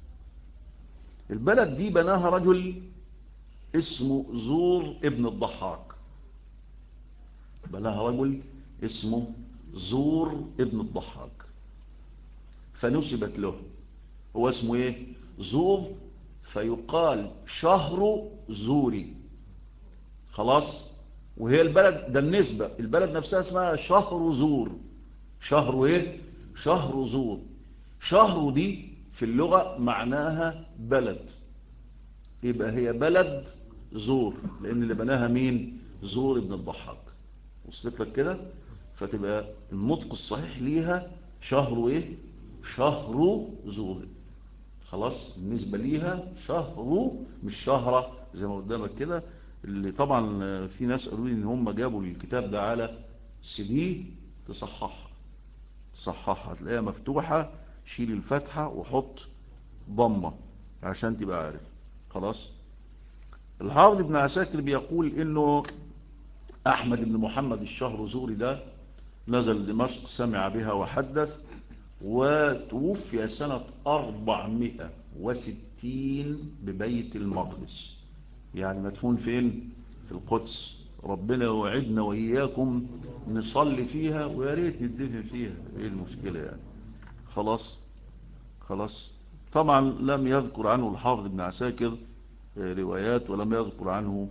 البلد دي بناها رجل اسمه زور ابن الضحاك، بناها رجل اسمه زور ابن الضحاك، فنسبت له. هو اسمه ايه؟ زور، فيقال شهر زوري. خلاص. وهي البلد ده النسبة، البلد نفسها اسمها شهر زور. شهر ايه؟ شهر زور. شهر دي في اللغة معناها بلد، يبقى هي بلد زور، لان اللي بناها مين؟ زور ابن الضحاك. وصلت لك كده؟ فتبقى النطق الصحيح ليها شهر ايه؟ شهر زور. خلاص، بالنسبة ليها شهر مش شهرة زي ما قدامك كده. اللي طبعا في ناس قالوا لي ان هم جابوا الكتاب ده على CD، تصححها هتلاقيها مفتوحة، شيل الفتحة وحط ضمة عشان تبقى عارف. خلاص. الحافظ ابن عساكر بيقول انه احمد بن محمد الشهرزوري ده نزل دمشق، سمع بها وحدث، وتوفي سنة 460 ببيت المقدس. يعني مدفون فين؟ في القدس. ربنا يوعدنا وإياكم نصلي فيها، ويا ريت ندفن فيها، ايه المشكلة يعني؟ خلاص. طبعا لم يذكر عنه الحافظ ابن عساكر روايات، ولم يذكر عنه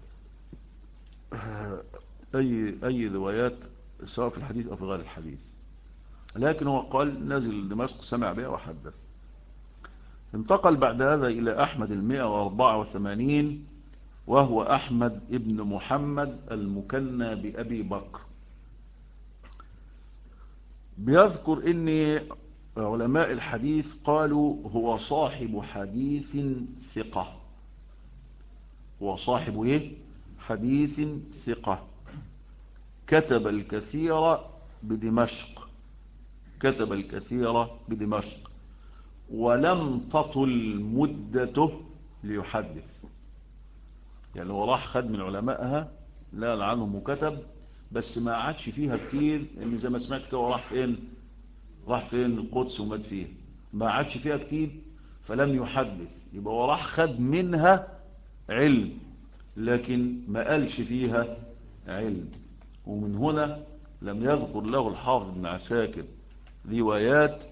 أي روايات سواء في الحديث أو في غير الحديث، لكن هو قال نزل دمشق، سمع بها وحدث. انتقل بعد هذا إلى أحمد 184، وهو أحمد ابن محمد المكنى بأبي بكر. بيذكر ان علماء الحديث قالوا هو صاحب حديث ثقة. هو صاحب ايه؟ حديث ثقة. كتب الكثير بدمشق، كتب الكثير بدمشق، ولم تطل مدته ليحدث. يعني هو راح خد من علمائها، لا عنهم وكتب، بس ما عادش فيها كتير، لان زي ما سمعت كده راح فين؟ راح فين؟ القدس ومات فيها، ما عادش فيها كتير فلم يحدث. يبقى هو راح خد منها علم لكن ما قالش فيها علم. ومن هنا لم يذكر له الحافظ ابن عساكر روايات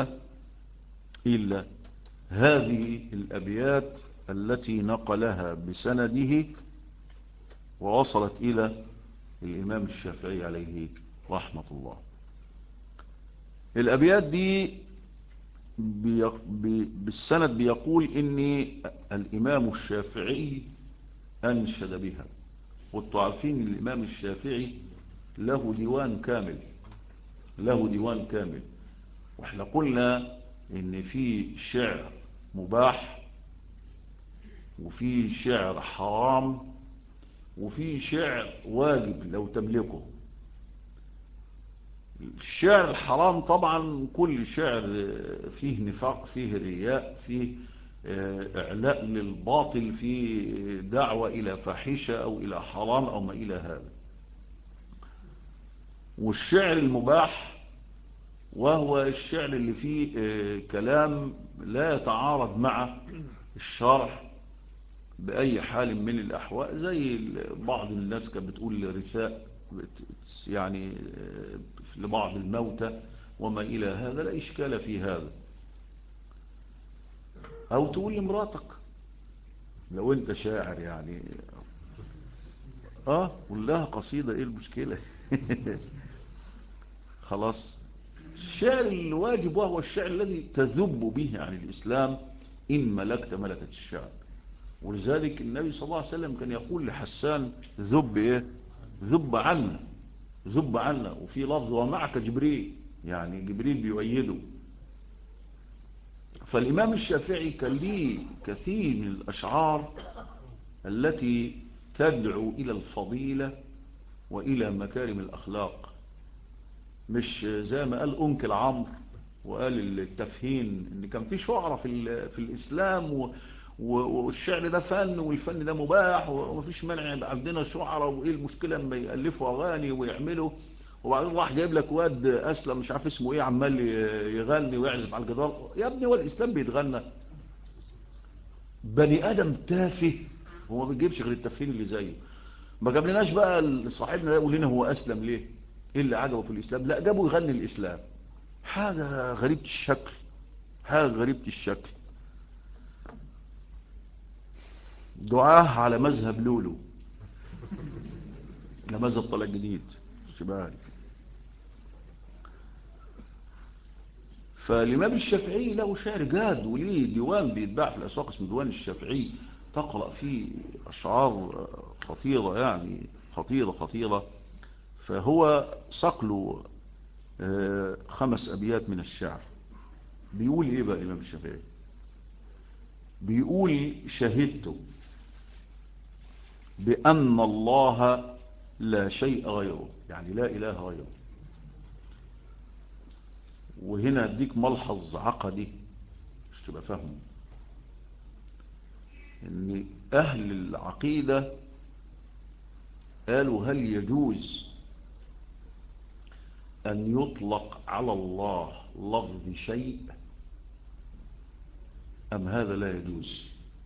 إلا هذه الأبيات التي نقلها بسنده ووصلت إلى الإمام الشافعي عليه رحمة الله. الأبيات دي بالسند بيقول إن الإمام الشافعي أنشد بها. وانتوا عارفين الإمام الشافعي له ديوان كامل، له ديوان كامل. واحنا قلنا إن في شعر مباح، وفي شعر حرام، وفي شعر واجب لو تملكه. الشعر الحرام طبعا كل شعر فيه نفاق، فيه رياء، فيه إعلاء للباطل، فيه دعوة إلى فاحشة أو إلى حرام أو ما إلى هذا. والشعر المباح وهو الشعر اللي فيه كلام لا يتعارض مع الشرع بأي حال من الأحوال، زي بعض الناس كانت بتقول رثاء يعني لبعض الموتى وما إلى هذا، لا إشكال في هذا. أو تقول لمراتك لو أنت شاعر يعني قول لها قصيدة، إيه المشكلة؟ خلاص. الشعر الواجب وهو الشعر الذي تذب به عن الإسلام. إن ملكت ملكة الشعر. ولذلك النبي صلى الله عليه وسلم كان يقول لحسان ذب إيه؟ ذب عنا، ذب عنا. وفي لفظ ومعك جبريل، يعني جبريل بيؤيده. فالإمام الشافعي كان ليه كثير من الأشعار التي تدعو إلى الفضيلة وإلى مكارم الأخلاق، مش زي ما قال أنكل عمرو وقال التفهين إن كان في شعراء في الإسلام والشعر ده فن والفن ده مباح ومفيش مانع يبقى عندنا شعراء، وإيه المشكلة لما يألفوا أغاني ويعملوا. وبعدين راح جايب لك واد أسلم مش عارف اسمه إيه عمال يغني ويعزف على الجدار. يا ابني هو الإسلام بيتغنى؟ بني آدم تافه هو ما بيجيبش غير التفهين اللي زيه. ما جابلناش بقى صاحبنا ده يقول لنا هو أسلم ليه، إيه اللي عجبه في الإسلام؟ لا، جابه يغني الإسلام. حاجة غريبة الشكل، حاجة غريبة الشكل. دعاه على مذهب لولو، على مذهب طلع جديد شباب. فالإمام الشافعي له شعر جاد وليه ديوان بيتباع في الأسواق اسمه ديوان الشافعي، تقرأ فيه أشعار خطيرة، يعني خطيرة خطيرة. فهو صقله 5 أبيات من الشعر. بيقول إيه بقى الإمام الشافعي؟ بيقول شهدت بأن الله لا شيء غيره، يعني لا إله غيره. وهنا اديك ملحظ عقدي مش تبقى فاهمه، ان اهل العقيدة قالوا هل يجوز ان يطلق على الله لفظ شيء ام هذا لا يجوز؟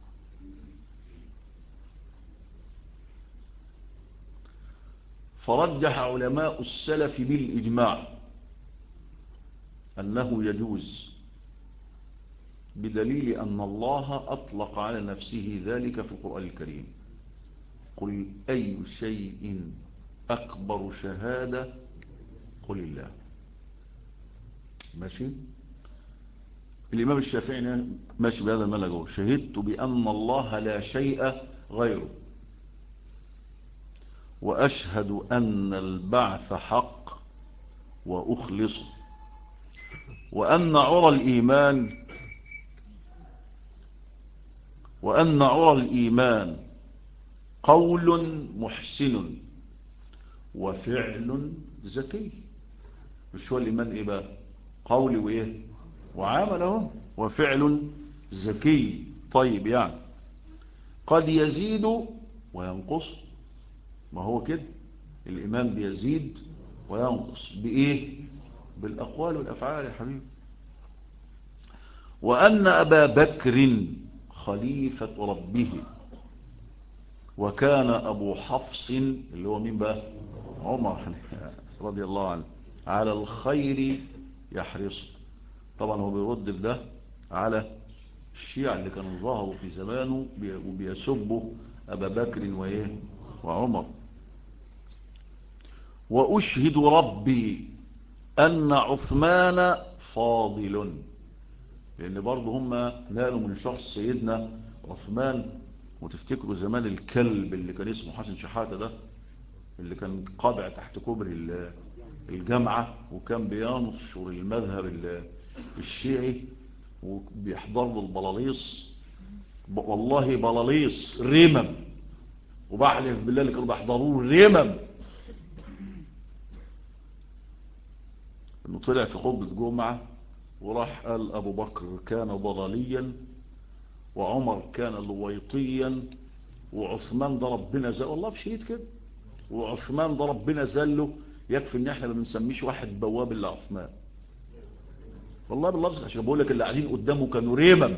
فرجح علماء السلف بالإجماع أنه يجوز، بدليل أن الله أطلق على نفسه ذلك في القرآن الكريم. قل أي شيء أكبر شهادة قل الله. ماشي. الإمام الشافعي ماشي بهذا المنهج، شهدت بأن الله لا شيء غيره، وأشهد أن البعث حق وأخلصه، وأن عرى الإيمان قول محسن وفعل زكي. مش هو الإيمان إيه بقى؟ قول وإيه وعمله وفعل زكي. طيب يعني قد يزيد وينقص، ما هو كده الإيمان بيزيد وينقص بإيه؟ بالأقوال والأفعال يا حبيبي. وأن أبا بكر خليفة ربه، وكان أبو حفص اللي هو مين بقى؟ عمر رضي الله عنه على الخير يحرص. طبعا هو بيرد بده على الشيعة اللي كانوا ظهروا في زمانه وبيسبوا أبا بكر وإيه وعمر. وأشهد ربي أن عثمان فاضل، لأن برضه هم نالوا من شخص سيدنا عثمان. وتفتكروا زمان الكلب اللي كان اسمه حسن شحاتة ده، اللي كان قابع تحت كوبري الجامعة، وكان بينشر المذهب الشيعي وبيحضر له البلاليص، والله بلاليص رمم، وبحلف بالله اللي كانوا بيحضروه رمم. انه طلع في خطبة جمعة وراح قال ابو بكر كان ضلاليا، وعمر كان لويطيا، وعثمان ده ربنا زل، والله في شهيد كده، وعثمان ده ربنا زله. يكفي ان احنا ما بنسميش واحد بواب الا عثمان، والله باللفظ، عشان بقول لك اللي قاعدين قدامه كانوا رمم.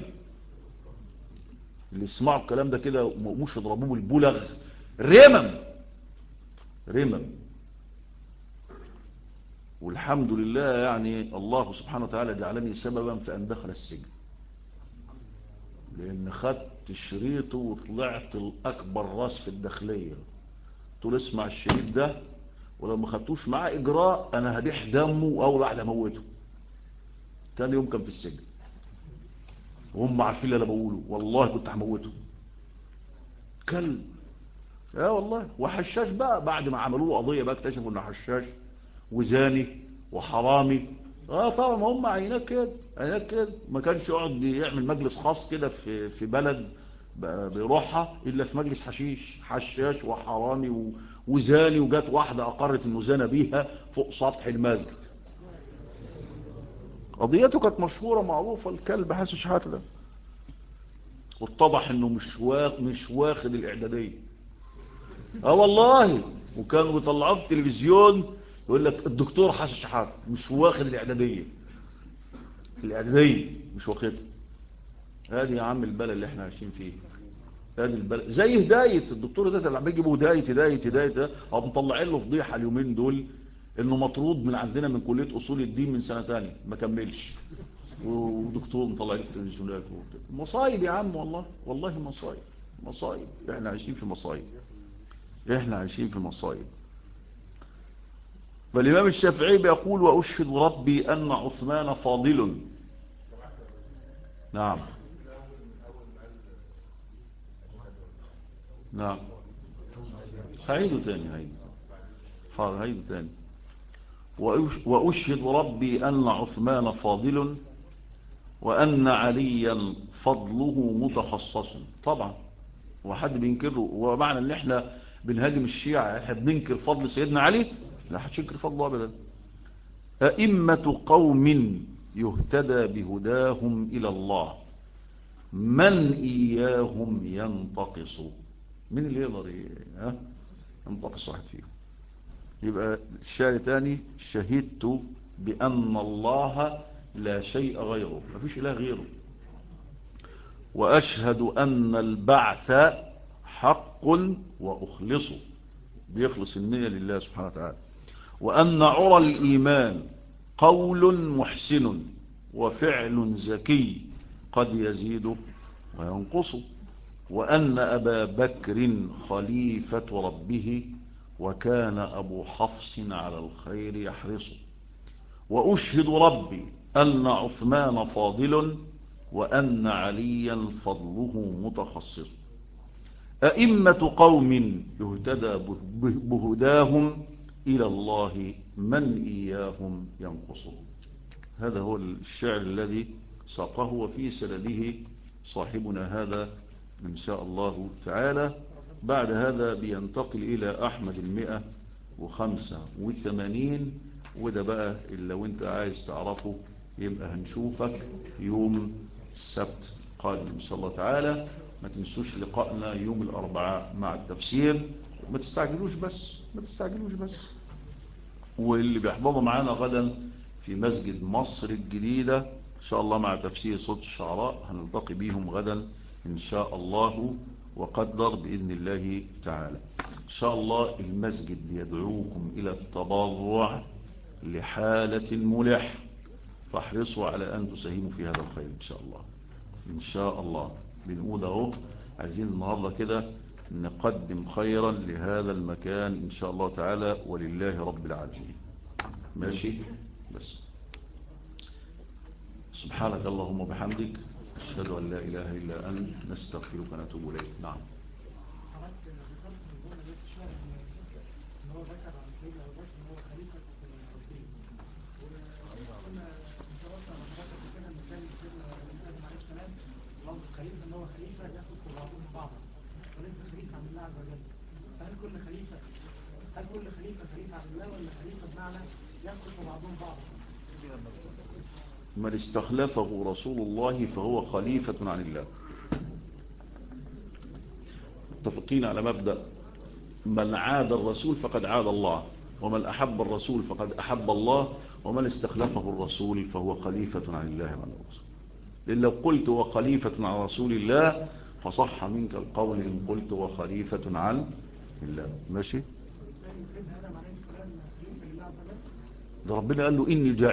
اللي يسمعوا الكلام ده كده مش يضربوه بالبلغ، رمم رمم. والحمد لله يعني الله سبحانه وتعالى جعلني سببا في ان دخل السجن، لان خدت شريطه وطلعت الاكبر راس في الداخليه. تقول اسمع الشريط ده، ولو ما خدتوش معاه اجراء انا هبيح دمه واول واحد اموته. تاني يوم كان في السجن، وهم عارفين اللي انا بقوله، والله كنت هموته. كلب. يا والله. وحشاش بقى، بعد ما عملوا له قضيه بقى اكتشفوا انه حشاش وزاني وحرامي. طبعا هم عيناك كده، عيناك كده. ما كانش يقعد يعمل مجلس خاص كده في بلد بيروحها الا في مجلس حشيش، حشاش وحرامي وزاني. وجات واحده اقرت انه زنى بيها فوق سطح المسجد. قضيته كانت مشهوره معروفه، الكلب حسن شحاته ده. واتضح انه مش واخد الاعداديه. والله. وكانوا بيطلعوه في التلفزيون يقول لك الدكتور حسن شحاته مش واخد الاعداديه. الاعداديه مش واخدها. هذه يا عم البلد اللي احنا عايشين فيه. هذه البلد زي هدايه الدكتور ده اللي بيجيبوا هدايه ده، او مطلعين له فضيحه اليومين دول انه مطرود من عندنا من كليه اصول الدين من سنه ثانيه ما كملش، ودكتور مطلعين في التلفزيونات. مصايب يا عم، والله مصايب. احنا عايشين في مصايب. فالإمام الشافعي بيقول: وأشهد ربي أن عثمان فاضل. نعم. هعيده تاني. وأشهد ربي أن عثمان فاضل وأن عليا فضله متخصص. طبعا وحد بينكره؟ ومعنى ان احنا بنهاجم الشيعة احنا بننكر فضل سيدنا علي؟ لا حدش ينكر فضله ابدا. أئمة قوم يهتدى بهداهم إلى الله، من إياهم ينتقص. من اللي يقدر ينتقص واحد فيهم؟ يبقى الشاعر تاني: شهدت بأن الله لا شيء غيره، ما فيش إله غيره. وأشهد أن البعث حق وأخلصه، بيخلص النية لله سبحانه وتعالى. وأن عرى الإيمان قول محسن وفعل زكي قد يزيد وينقص. وأن أبا بكر خليفة ربه وكان أبو حفص على الخير يحرص. وأشهد ربي أن عثمان فاضل وأن عليا فضله متخصص. أئمة قوم يهتدى بهداهم إلى الله، من إياهم ينقص. هذا هو الشعر الذي ساقه وفي سنده صاحبنا هذا إن شاء الله تعالى. بعد هذا بينتقل إلى أحمد 185. وده بقى اللي لو انت عايز تعرفه يبقى هنشوفك يوم السبت قادم إن شاء الله تعالى. ما تنسوش لقائنا يوم الأربعاء مع التفسير. ما تستعجلوش بس. واللي بيحضروا معانا غدا في مسجد مصر الجديدة إن شاء الله مع تفسير صوت الشعراء هنلتقي بيهم غدا إن شاء الله وقدر بإذن الله تعالى. إن شاء الله المسجد يدعوكم إلى التبرع لحالة ملح، فاحرصوا على أن تساهموا في هذا الخير إن شاء الله. بنقول اهو عايزين النهاردة كده نقدم خيرا لهذا المكان إن شاء الله تعالى، ولله رب العالمين. ماشي بس. سبحانك اللهم وبحمدك أشهد أن لا إله إلا أنت نستغفرك ونتوب إليك. نعم. هل كل خليفة عن الله ولا خليفة بمعنى يأخذ بعضهم بعضا؟ من استخلفه رسول الله فهو خليفة عن الله. متفقين على مبدأ من عاد الرسول فقد عاد الله، ومن أحب الرسول فقد أحب الله، ومن استخلفه الرسول فهو خليفة عن الله وعن الرسول. لأن لو قلت وخليفة عن رسول الله فصح منك القول إن قلت وخليفة عن الله. ماشي. ده ربنا قال له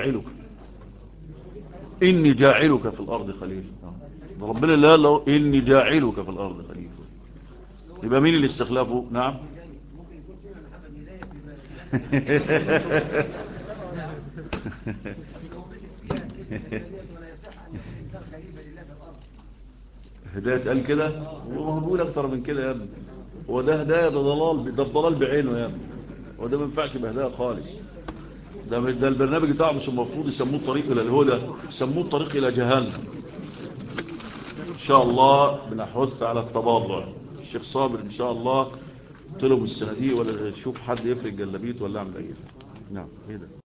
إني جاعلك في الأرض خليفة. ده ربنا اللي قال له إني جاعلك في الأرض خليفة. يبقى مين اللي استخلافه؟ نعم. هداية قال كده، هو بيقول اكتر من كده يا ابني. هو ده هداية؟ ده ضلال، ده الضلال بعينه يا ابني. هو ده ما ينفعش بهداية خالص. ده البرنامج بتاعه مش المفروض يسموه الطريق الى الهدى، يسموه الطريق الى جهنم. ان شاء الله بنحث على التواضع. الشيخ صابر ان شاء الله قلت لهم السنه دي ولا شوف حد يفرق جلابيته ولا اعمل ايه. نعم ايه ده؟